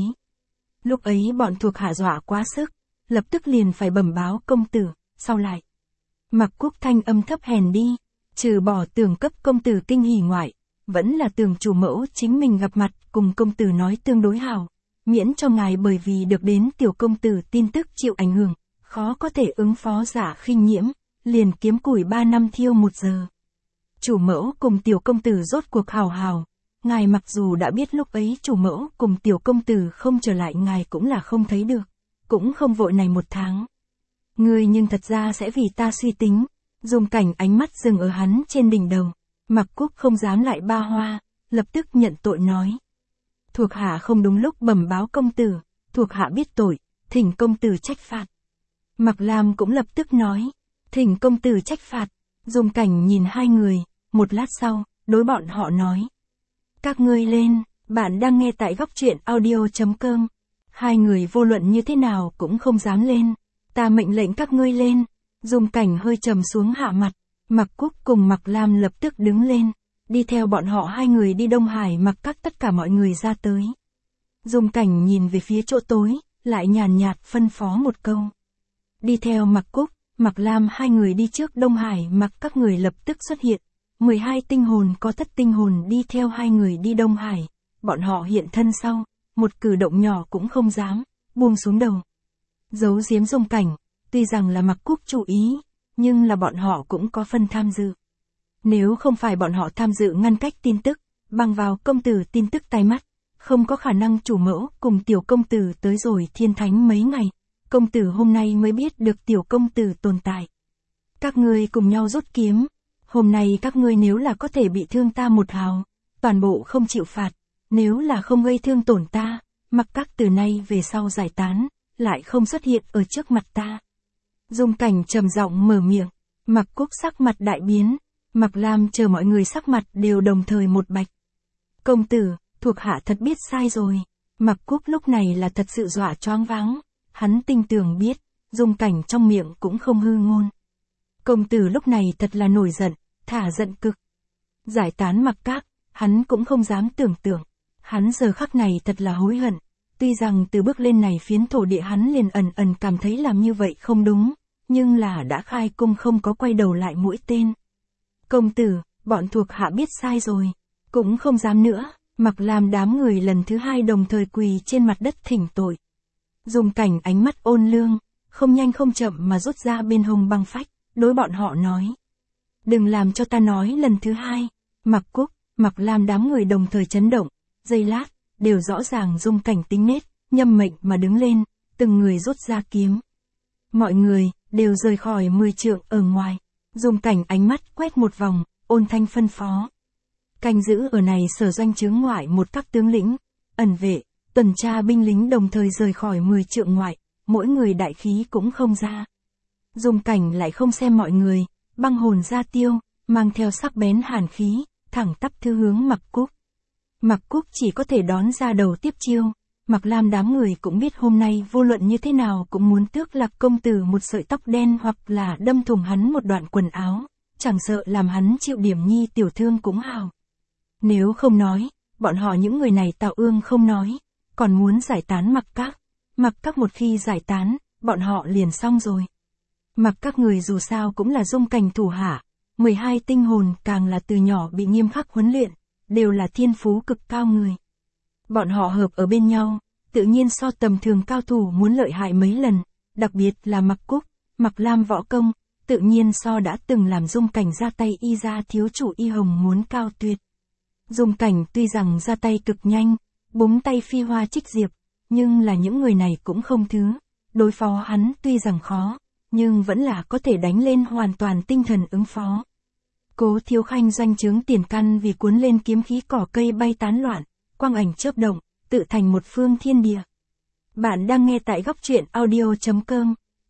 Lúc ấy bọn thuộc hạ dọa quá sức, lập tức liền phải bẩm báo công tử, sau lại. Mặc Cúc thanh âm thấp hèn đi, trừ bỏ tưởng cấp công tử kinh hỉ ngoại, vẫn là tưởng chủ mẫu chính mình gặp mặt cùng công tử nói tương đối hảo, miễn cho ngài bởi vì được đến tiểu công tử tin tức chịu ảnh hưởng, khó có thể ứng phó giả khinh nhiễm, liền kiếm củi 3 năm thiêu 1 giờ. Chủ mẫu cùng tiểu công tử rốt cuộc hào hào, ngài mặc dù đã biết lúc ấy chủ mẫu cùng tiểu công tử không trở lại ngài cũng là không thấy được, cũng không vội này 1 tháng. Ngươi nhưng thật ra sẽ vì ta suy tính, Dung Cảnh ánh mắt dừng ở hắn trên đỉnh đầu, Mặc Cúc không dám lại ba hoa, lập tức nhận tội nói. Thuộc hạ không đúng lúc bẩm báo công tử, thuộc hạ biết tội, thỉnh công tử trách phạt. Mặc Lam cũng lập tức nói, thỉnh công tử trách phạt. Dung Cảnh nhìn hai người, một lát sau, đối bọn họ nói. Các ngươi lên, bạn đang nghe tại góc truyện audio.com. Hai người vô luận như thế nào cũng không dám lên, ta mệnh lệnh các ngươi lên. Dung Cảnh hơi trầm xuống hạ mặt, Mặc Cúc cùng Mặc Lam lập tức đứng lên, đi theo bọn họ hai người đi Đông Hải mặc các tất cả mọi người ra tới. Dung Cảnh nhìn về phía chỗ tối, lại nhàn nhạt phân phó một câu. Đi theo Mặc Cúc, Mặc Lam hai người đi trước Đông Hải mặc các người lập tức xuất hiện. 12 tinh hồn có thất tinh hồn đi theo hai người đi Đông Hải, bọn họ hiện thân sau, một cử động nhỏ cũng không dám, buông xuống đầu. Giấu giếm Dung Cảnh, tuy rằng là Mặc Cúc chủ ý, nhưng là bọn họ cũng có phần tham dự. Nếu không phải bọn họ tham dự ngăn cách tin tức, bằng vào công tử tin tức tai mắt, không có khả năng chủ mẫu cùng tiểu công tử tới rồi Thiên Thánh mấy ngày, công tử hôm nay mới biết được tiểu công tử tồn tại. Các ngươi cùng nhau rút kiếm, hôm nay các ngươi nếu là có thể bị thương ta một hào, toàn bộ không chịu phạt, nếu là không gây thương tổn ta, mặc các từ nay về sau giải tán, lại không xuất hiện ở trước mặt ta. Dung Cảnh trầm giọng mở miệng, Mặc Cúc sắc mặt đại biến, Mặc Lam chờ mọi người sắc mặt đều đồng thời một bạch. Công tử, thuộc hạ thật biết sai rồi. Mặc Cúc lúc này là thật sự dọa choáng váng, hắn tinh tường biết, Dung Cảnh trong miệng cũng không hư ngôn. Công tử lúc này thật là nổi giận, thả giận cực. Giải tán Mặc Các, hắn cũng không dám tưởng tượng, hắn giờ khắc này thật là hối hận. Tuy rằng từ bước lên này phiến thổ địa hắn liền ẩn ẩn cảm thấy làm như vậy không đúng, nhưng là đã khai cung không có quay đầu lại mũi tên. Công tử, bọn thuộc hạ biết sai rồi, cũng không dám nữa. Mặc Lam đám người lần thứ hai đồng thời quỳ trên mặt đất thỉnh tội. Dung Cảnh ánh mắt ôn lương, không nhanh không chậm mà rút ra bên hông băng phách, đối bọn họ nói. Đừng làm cho ta nói lần thứ hai. Mặc Cúc, Mặc Lam đám người đồng thời chấn động, giây lát, đều rõ ràng Dung Cảnh tính nết, nhâm mệnh mà đứng lên, từng người rút ra kiếm. Mọi người, đều rời khỏi 10 trượng ở ngoài. Dung Cảnh ánh mắt quét một vòng, ôn thanh phân phó. Canh giữ ở này sở doanh trướng ngoại một các tướng lĩnh, ẩn vệ, tuần tra binh lính đồng thời rời khỏi 10 trượng ngoại, mỗi người đại khí cũng không ra. Dung Cảnh lại không xem mọi người, băng hồn ra tiêu, mang theo sắc bén hàn khí, thẳng tắp thư hướng Mặc Cúc. Mặc Cúc chỉ có thể đón ra đầu tiếp chiêu, Mặc Lam đám người cũng biết hôm nay vô luận như thế nào cũng muốn tước lạc công tử một sợi tóc đen hoặc là đâm thủng hắn một đoạn quần áo, chẳng sợ làm hắn chịu điểm nhi tiểu thương cũng hào. Nếu không nói, bọn họ những người này tạo ương không nói, còn muốn giải tán Mặc Các. Mặc Các một khi giải tán, bọn họ liền xong rồi. Mặc Các người dù sao cũng là Dung Cảnh thủ hạ, 12 tinh hồn càng là từ nhỏ bị nghiêm khắc huấn luyện, đều là thiên phú cực cao người. Bọn họ hợp ở bên nhau, tự nhiên so tầm thường cao thủ muốn lợi hại mấy lần, đặc biệt là Mặc Cúc, Mặc Lam võ công, tự nhiên so đã từng làm Dung Cảnh ra tay y ra thiếu chủ y hồng muốn cao tuyệt. Dung Cảnh tuy rằng ra tay cực nhanh, búng tay phi hoa trích diệp, nhưng là những người này cũng không thứ, đối phó hắn tuy rằng khó, nhưng vẫn là có thể đánh lên hoàn toàn tinh thần ứng phó. Cố Thiếu Khanh doanh trướng tiền căn vì cuốn lên kiếm khí cỏ cây bay tán loạn, quang ảnh chớp động, tự thành một phương thiên địa. Bạn đang nghe tại góc truyện audio.com.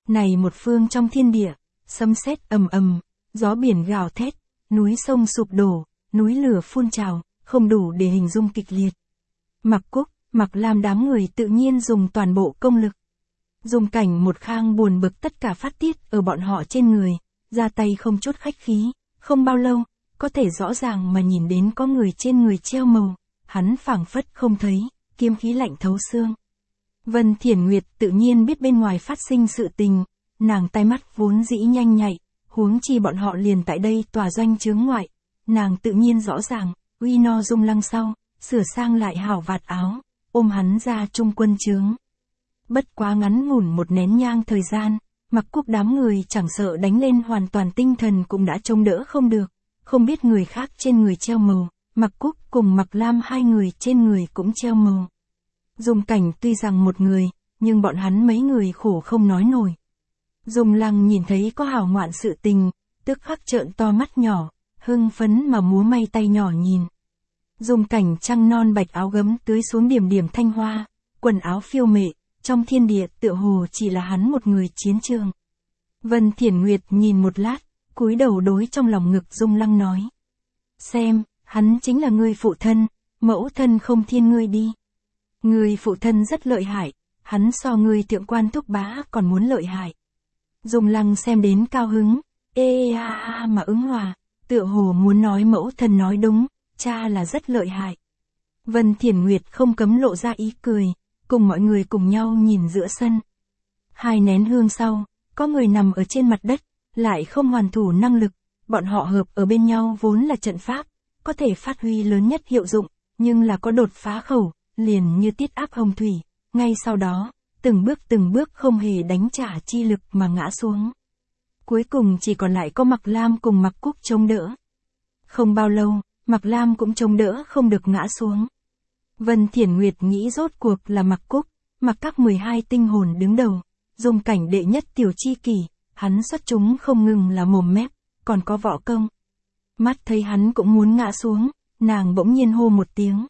Này một phương trong thiên địa, sấm sét ầm ầm, gió biển gào thét, núi sông sụp đổ, núi lửa phun trào, không đủ để hình dung kịch liệt. Mặc Cúc, Mặc Lam đám người tự nhiên dùng toàn bộ công lực. Dùng cảnh một khang buồn bực tất cả phát tiết ở bọn họ trên người, ra tay không chút khách khí, không bao lâu, có thể rõ ràng mà nhìn đến có người trên người treo màu, hắn phảng phất không thấy, kiếm khí lạnh thấu xương. Vân Thiển Nguyệt tự nhiên biết bên ngoài phát sinh sự tình, nàng tai mắt vốn dĩ nhanh nhạy, huống chi bọn họ liền tại đây tòa doanh trướng ngoại, nàng tự nhiên rõ ràng, uy no Dung Lăng sau, sửa sang lại hảo vạt áo, ôm hắn ra trung quân trướng. Bất quá ngắn ngủn một nén nhang thời gian, Mặc Cúc đám người chẳng sợ đánh lên hoàn toàn tinh thần cũng đã chống đỡ không được, không biết người khác trên người treo màu, Mặc Cúc cùng Mặc Lam hai người trên người cũng treo màu. Dung Cảnh tuy rằng một người, nhưng bọn hắn mấy người khổ không nói nổi. Dung Lăng nhìn thấy có hảo ngoạn sự tình, tức khắc trợn to mắt nhỏ, hưng phấn mà múa may tay nhỏ nhìn. Dung Cảnh trăng non bạch áo gấm tưới xuống điểm điểm thanh hoa, quần áo phiêu mệ, trong thiên địa tựa hồ chỉ là hắn một người chiến trường. Vân Thiển Nguyệt nhìn một lát, cúi đầu đối trong lòng ngực Dung Lăng nói. Xem, hắn chính là ngươi phụ thân, mẫu thân không thiên ngươi đi. Ngươi phụ thân rất lợi hại, hắn so ngươi thượng quan thúc bá còn muốn lợi hại. Dung Lăng xem đến cao hứng, mà ứng hòa, tựa hồ muốn nói mẫu thân nói đúng, cha là rất lợi hại. Vân Thiển Nguyệt không cấm lộ ra ý cười, cùng mọi người cùng nhau nhìn giữa sân. 2 nén hương sau, có người nằm ở trên mặt đất, lại không hoàn thủ năng lực, bọn họ hợp ở bên nhau vốn là trận pháp, có thể phát huy lớn nhất hiệu dụng, nhưng là có đột phá khẩu, liền như tiết áp hồng thủy, ngay sau đó, từng bước không hề đánh trả chi lực mà ngã xuống. Cuối cùng chỉ còn lại có Mặc Lam cùng Mặc Cúc chống đỡ. Không bao lâu, Mặc Lam cũng chống đỡ không được ngã xuống. Vân Thiển Nguyệt nghĩ rốt cuộc là Mặc Cúc, Mặc các 12 tinh hồn đứng đầu, Dung Cảnh đệ nhất tiểu chi kỷ, hắn xuất chúng không ngừng là mồm mép, còn có võ công. Mắt thấy hắn cũng muốn ngã xuống, nàng bỗng nhiên hô một tiếng.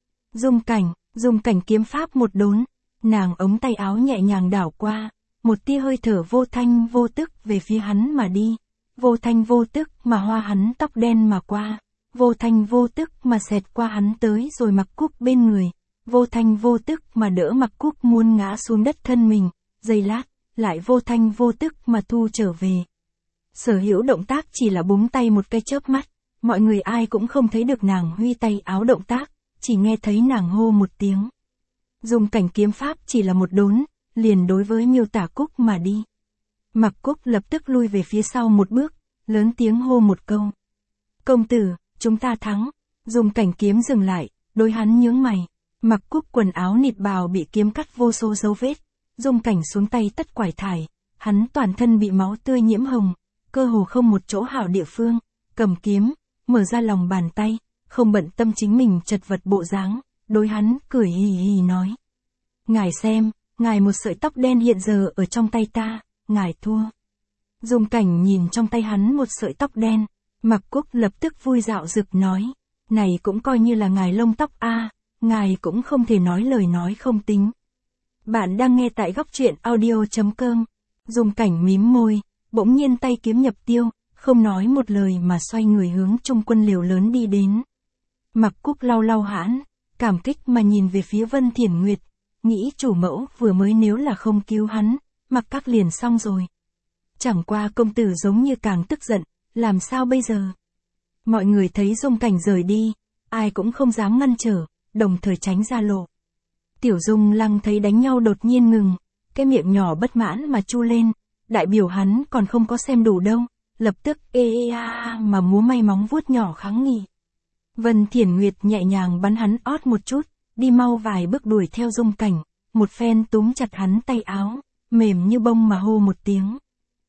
Dung Cảnh kiếm pháp một đốn, nàng ống tay áo nhẹ nhàng đảo qua, một tia hơi thở vô thanh vô tức về phía hắn mà đi, vô thanh vô tức mà hoa hắn tóc đen mà qua, vô thanh vô tức mà xẹt qua hắn tới rồi Mặc Cúc bên người, vô thanh vô tức mà đỡ Mặc Cúc muốn ngã xuống đất thân mình, giây lát, lại vô thanh vô tức mà thu trở về. Sở hữu động tác chỉ là búng tay một cái chớp mắt, mọi người ai cũng không thấy được nàng huy tay áo động tác, chỉ nghe thấy nàng hô một tiếng. Dung Cảnh kiếm pháp chỉ là một đốn, liền đối với miêu tả Cúc mà đi. Mặc Cúc lập tức lui về phía sau một bước, lớn tiếng hô một câu. Công tử, chúng ta thắng. Dung Cảnh kiếm dừng lại, đối hắn nhướng mày. Mặc Cúc quần áo nịt bào bị kiếm cắt vô số dấu vết. Dung Cảnh xuống tay tất quải thải, hắn toàn thân bị máu tươi nhiễm hồng, cơ hồ không một chỗ hảo địa phương, cầm kiếm, mở ra lòng bàn tay, không bận tâm chính mình chật vật bộ dáng, đối hắn cười hì hì nói. Ngài xem, ngài một sợi tóc đen hiện giờ ở trong tay ta, ngài thua. Dung Cảnh nhìn trong tay hắn một sợi tóc đen, Mặc Cúc lập tức vui dạo rực nói, này cũng coi như là ngài lông tóc a, ngài cũng không thể nói lời nói không tính. Bạn đang nghe tại góc truyện audio.com. Dung Cảnh mím môi, bỗng nhiên tay kiếm nhập tiêu, không nói một lời mà xoay người hướng trung quân liều lớn đi đến. Mặc Cúc lau lau hãn, cảm kích mà nhìn về phía Vân Thiển Nguyệt, nghĩ chủ mẫu vừa mới nếu là không cứu hắn, Mặc các liền xong rồi. Chẳng qua công tử giống như càng tức giận, làm sao bây giờ? Mọi người thấy Dung Cảnh rời đi, ai cũng không dám ngăn trở, đồng thời tránh ra lộ. Tiểu Dung Lăng thấy đánh nhau đột nhiên ngừng, cái miệng nhỏ bất mãn mà chu lên, đại biểu hắn còn không có xem đủ đâu, lập tức mà múa may móng vuốt nhỏ kháng nghị. Vân Thiển Nguyệt nhẹ nhàng bắn hắn ót một chút, đi mau vài bước đuổi theo Dung Cảnh, một phen túm chặt hắn tay áo, mềm như bông mà hô một tiếng.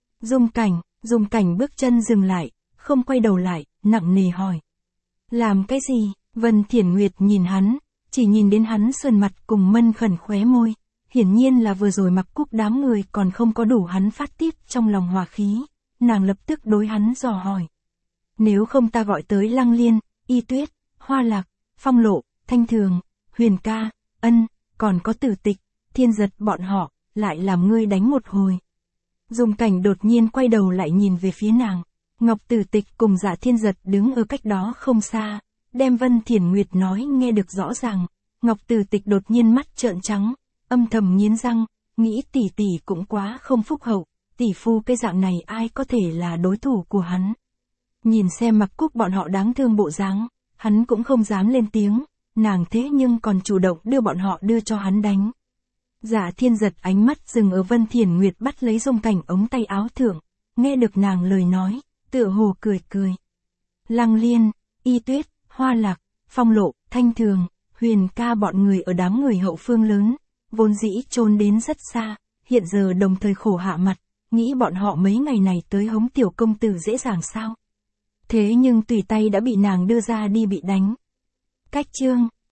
Dung Cảnh bước chân dừng lại, không quay đầu lại, nặng nề hỏi. Làm cái gì? Vân Thiển Nguyệt nhìn hắn, chỉ nhìn đến hắn sườn mặt cùng mân khẩn khóe môi, hiển nhiên là vừa rồi Mặc Cúc đám người còn không có đủ hắn phát tiết trong lòng hòa khí, nàng lập tức đối hắn dò hỏi. Nếu không ta gọi tới Lăng Liên, Y Tuyết, Hoa Lạc, Phong Lộ, Thanh Thường, Huyền Ca, Ân, còn có Tử Tịch, Thiên Giật bọn họ, lại làm ngươi đánh một hồi. Dung Cảnh đột nhiên quay đầu lại nhìn về phía nàng. Ngọc Tử Tịch cùng Dạ Thiên Giật đứng ở cách đó không xa, đem Vân Thiển Nguyệt nói nghe được rõ ràng. Ngọc Tử Tịch đột nhiên mắt trợn trắng, âm thầm nghiến răng, nghĩ tỷ tỷ cũng quá không phúc hậu, tỷ phu cái dạng này ai có thể là đối thủ của hắn. Nhìn xem Mặc Cúc bọn họ đáng thương bộ dáng, hắn cũng không dám lên tiếng, nàng thế nhưng còn chủ động đưa bọn họ đưa cho hắn đánh. Dạ Thiên Giật ánh mắt dừng ở Vân Thiển Nguyệt bắt lấy Dung Cảnh ống tay áo thượng, nghe được nàng lời nói, tựa hồ cười cười. Lăng Liên, Y Tuyết, Hoa Lạc, Phong Lộ, Thanh Thường, Huyền Ca bọn người ở đám người hậu phương lớn, vốn dĩ trốn đến rất xa, hiện giờ đồng thời khổ hạ mặt, nghĩ bọn họ mấy ngày này tới hống tiểu công tử dễ dàng sao. Thế nhưng tùy tay đã bị nàng đưa ra đi bị đánh. Cách chương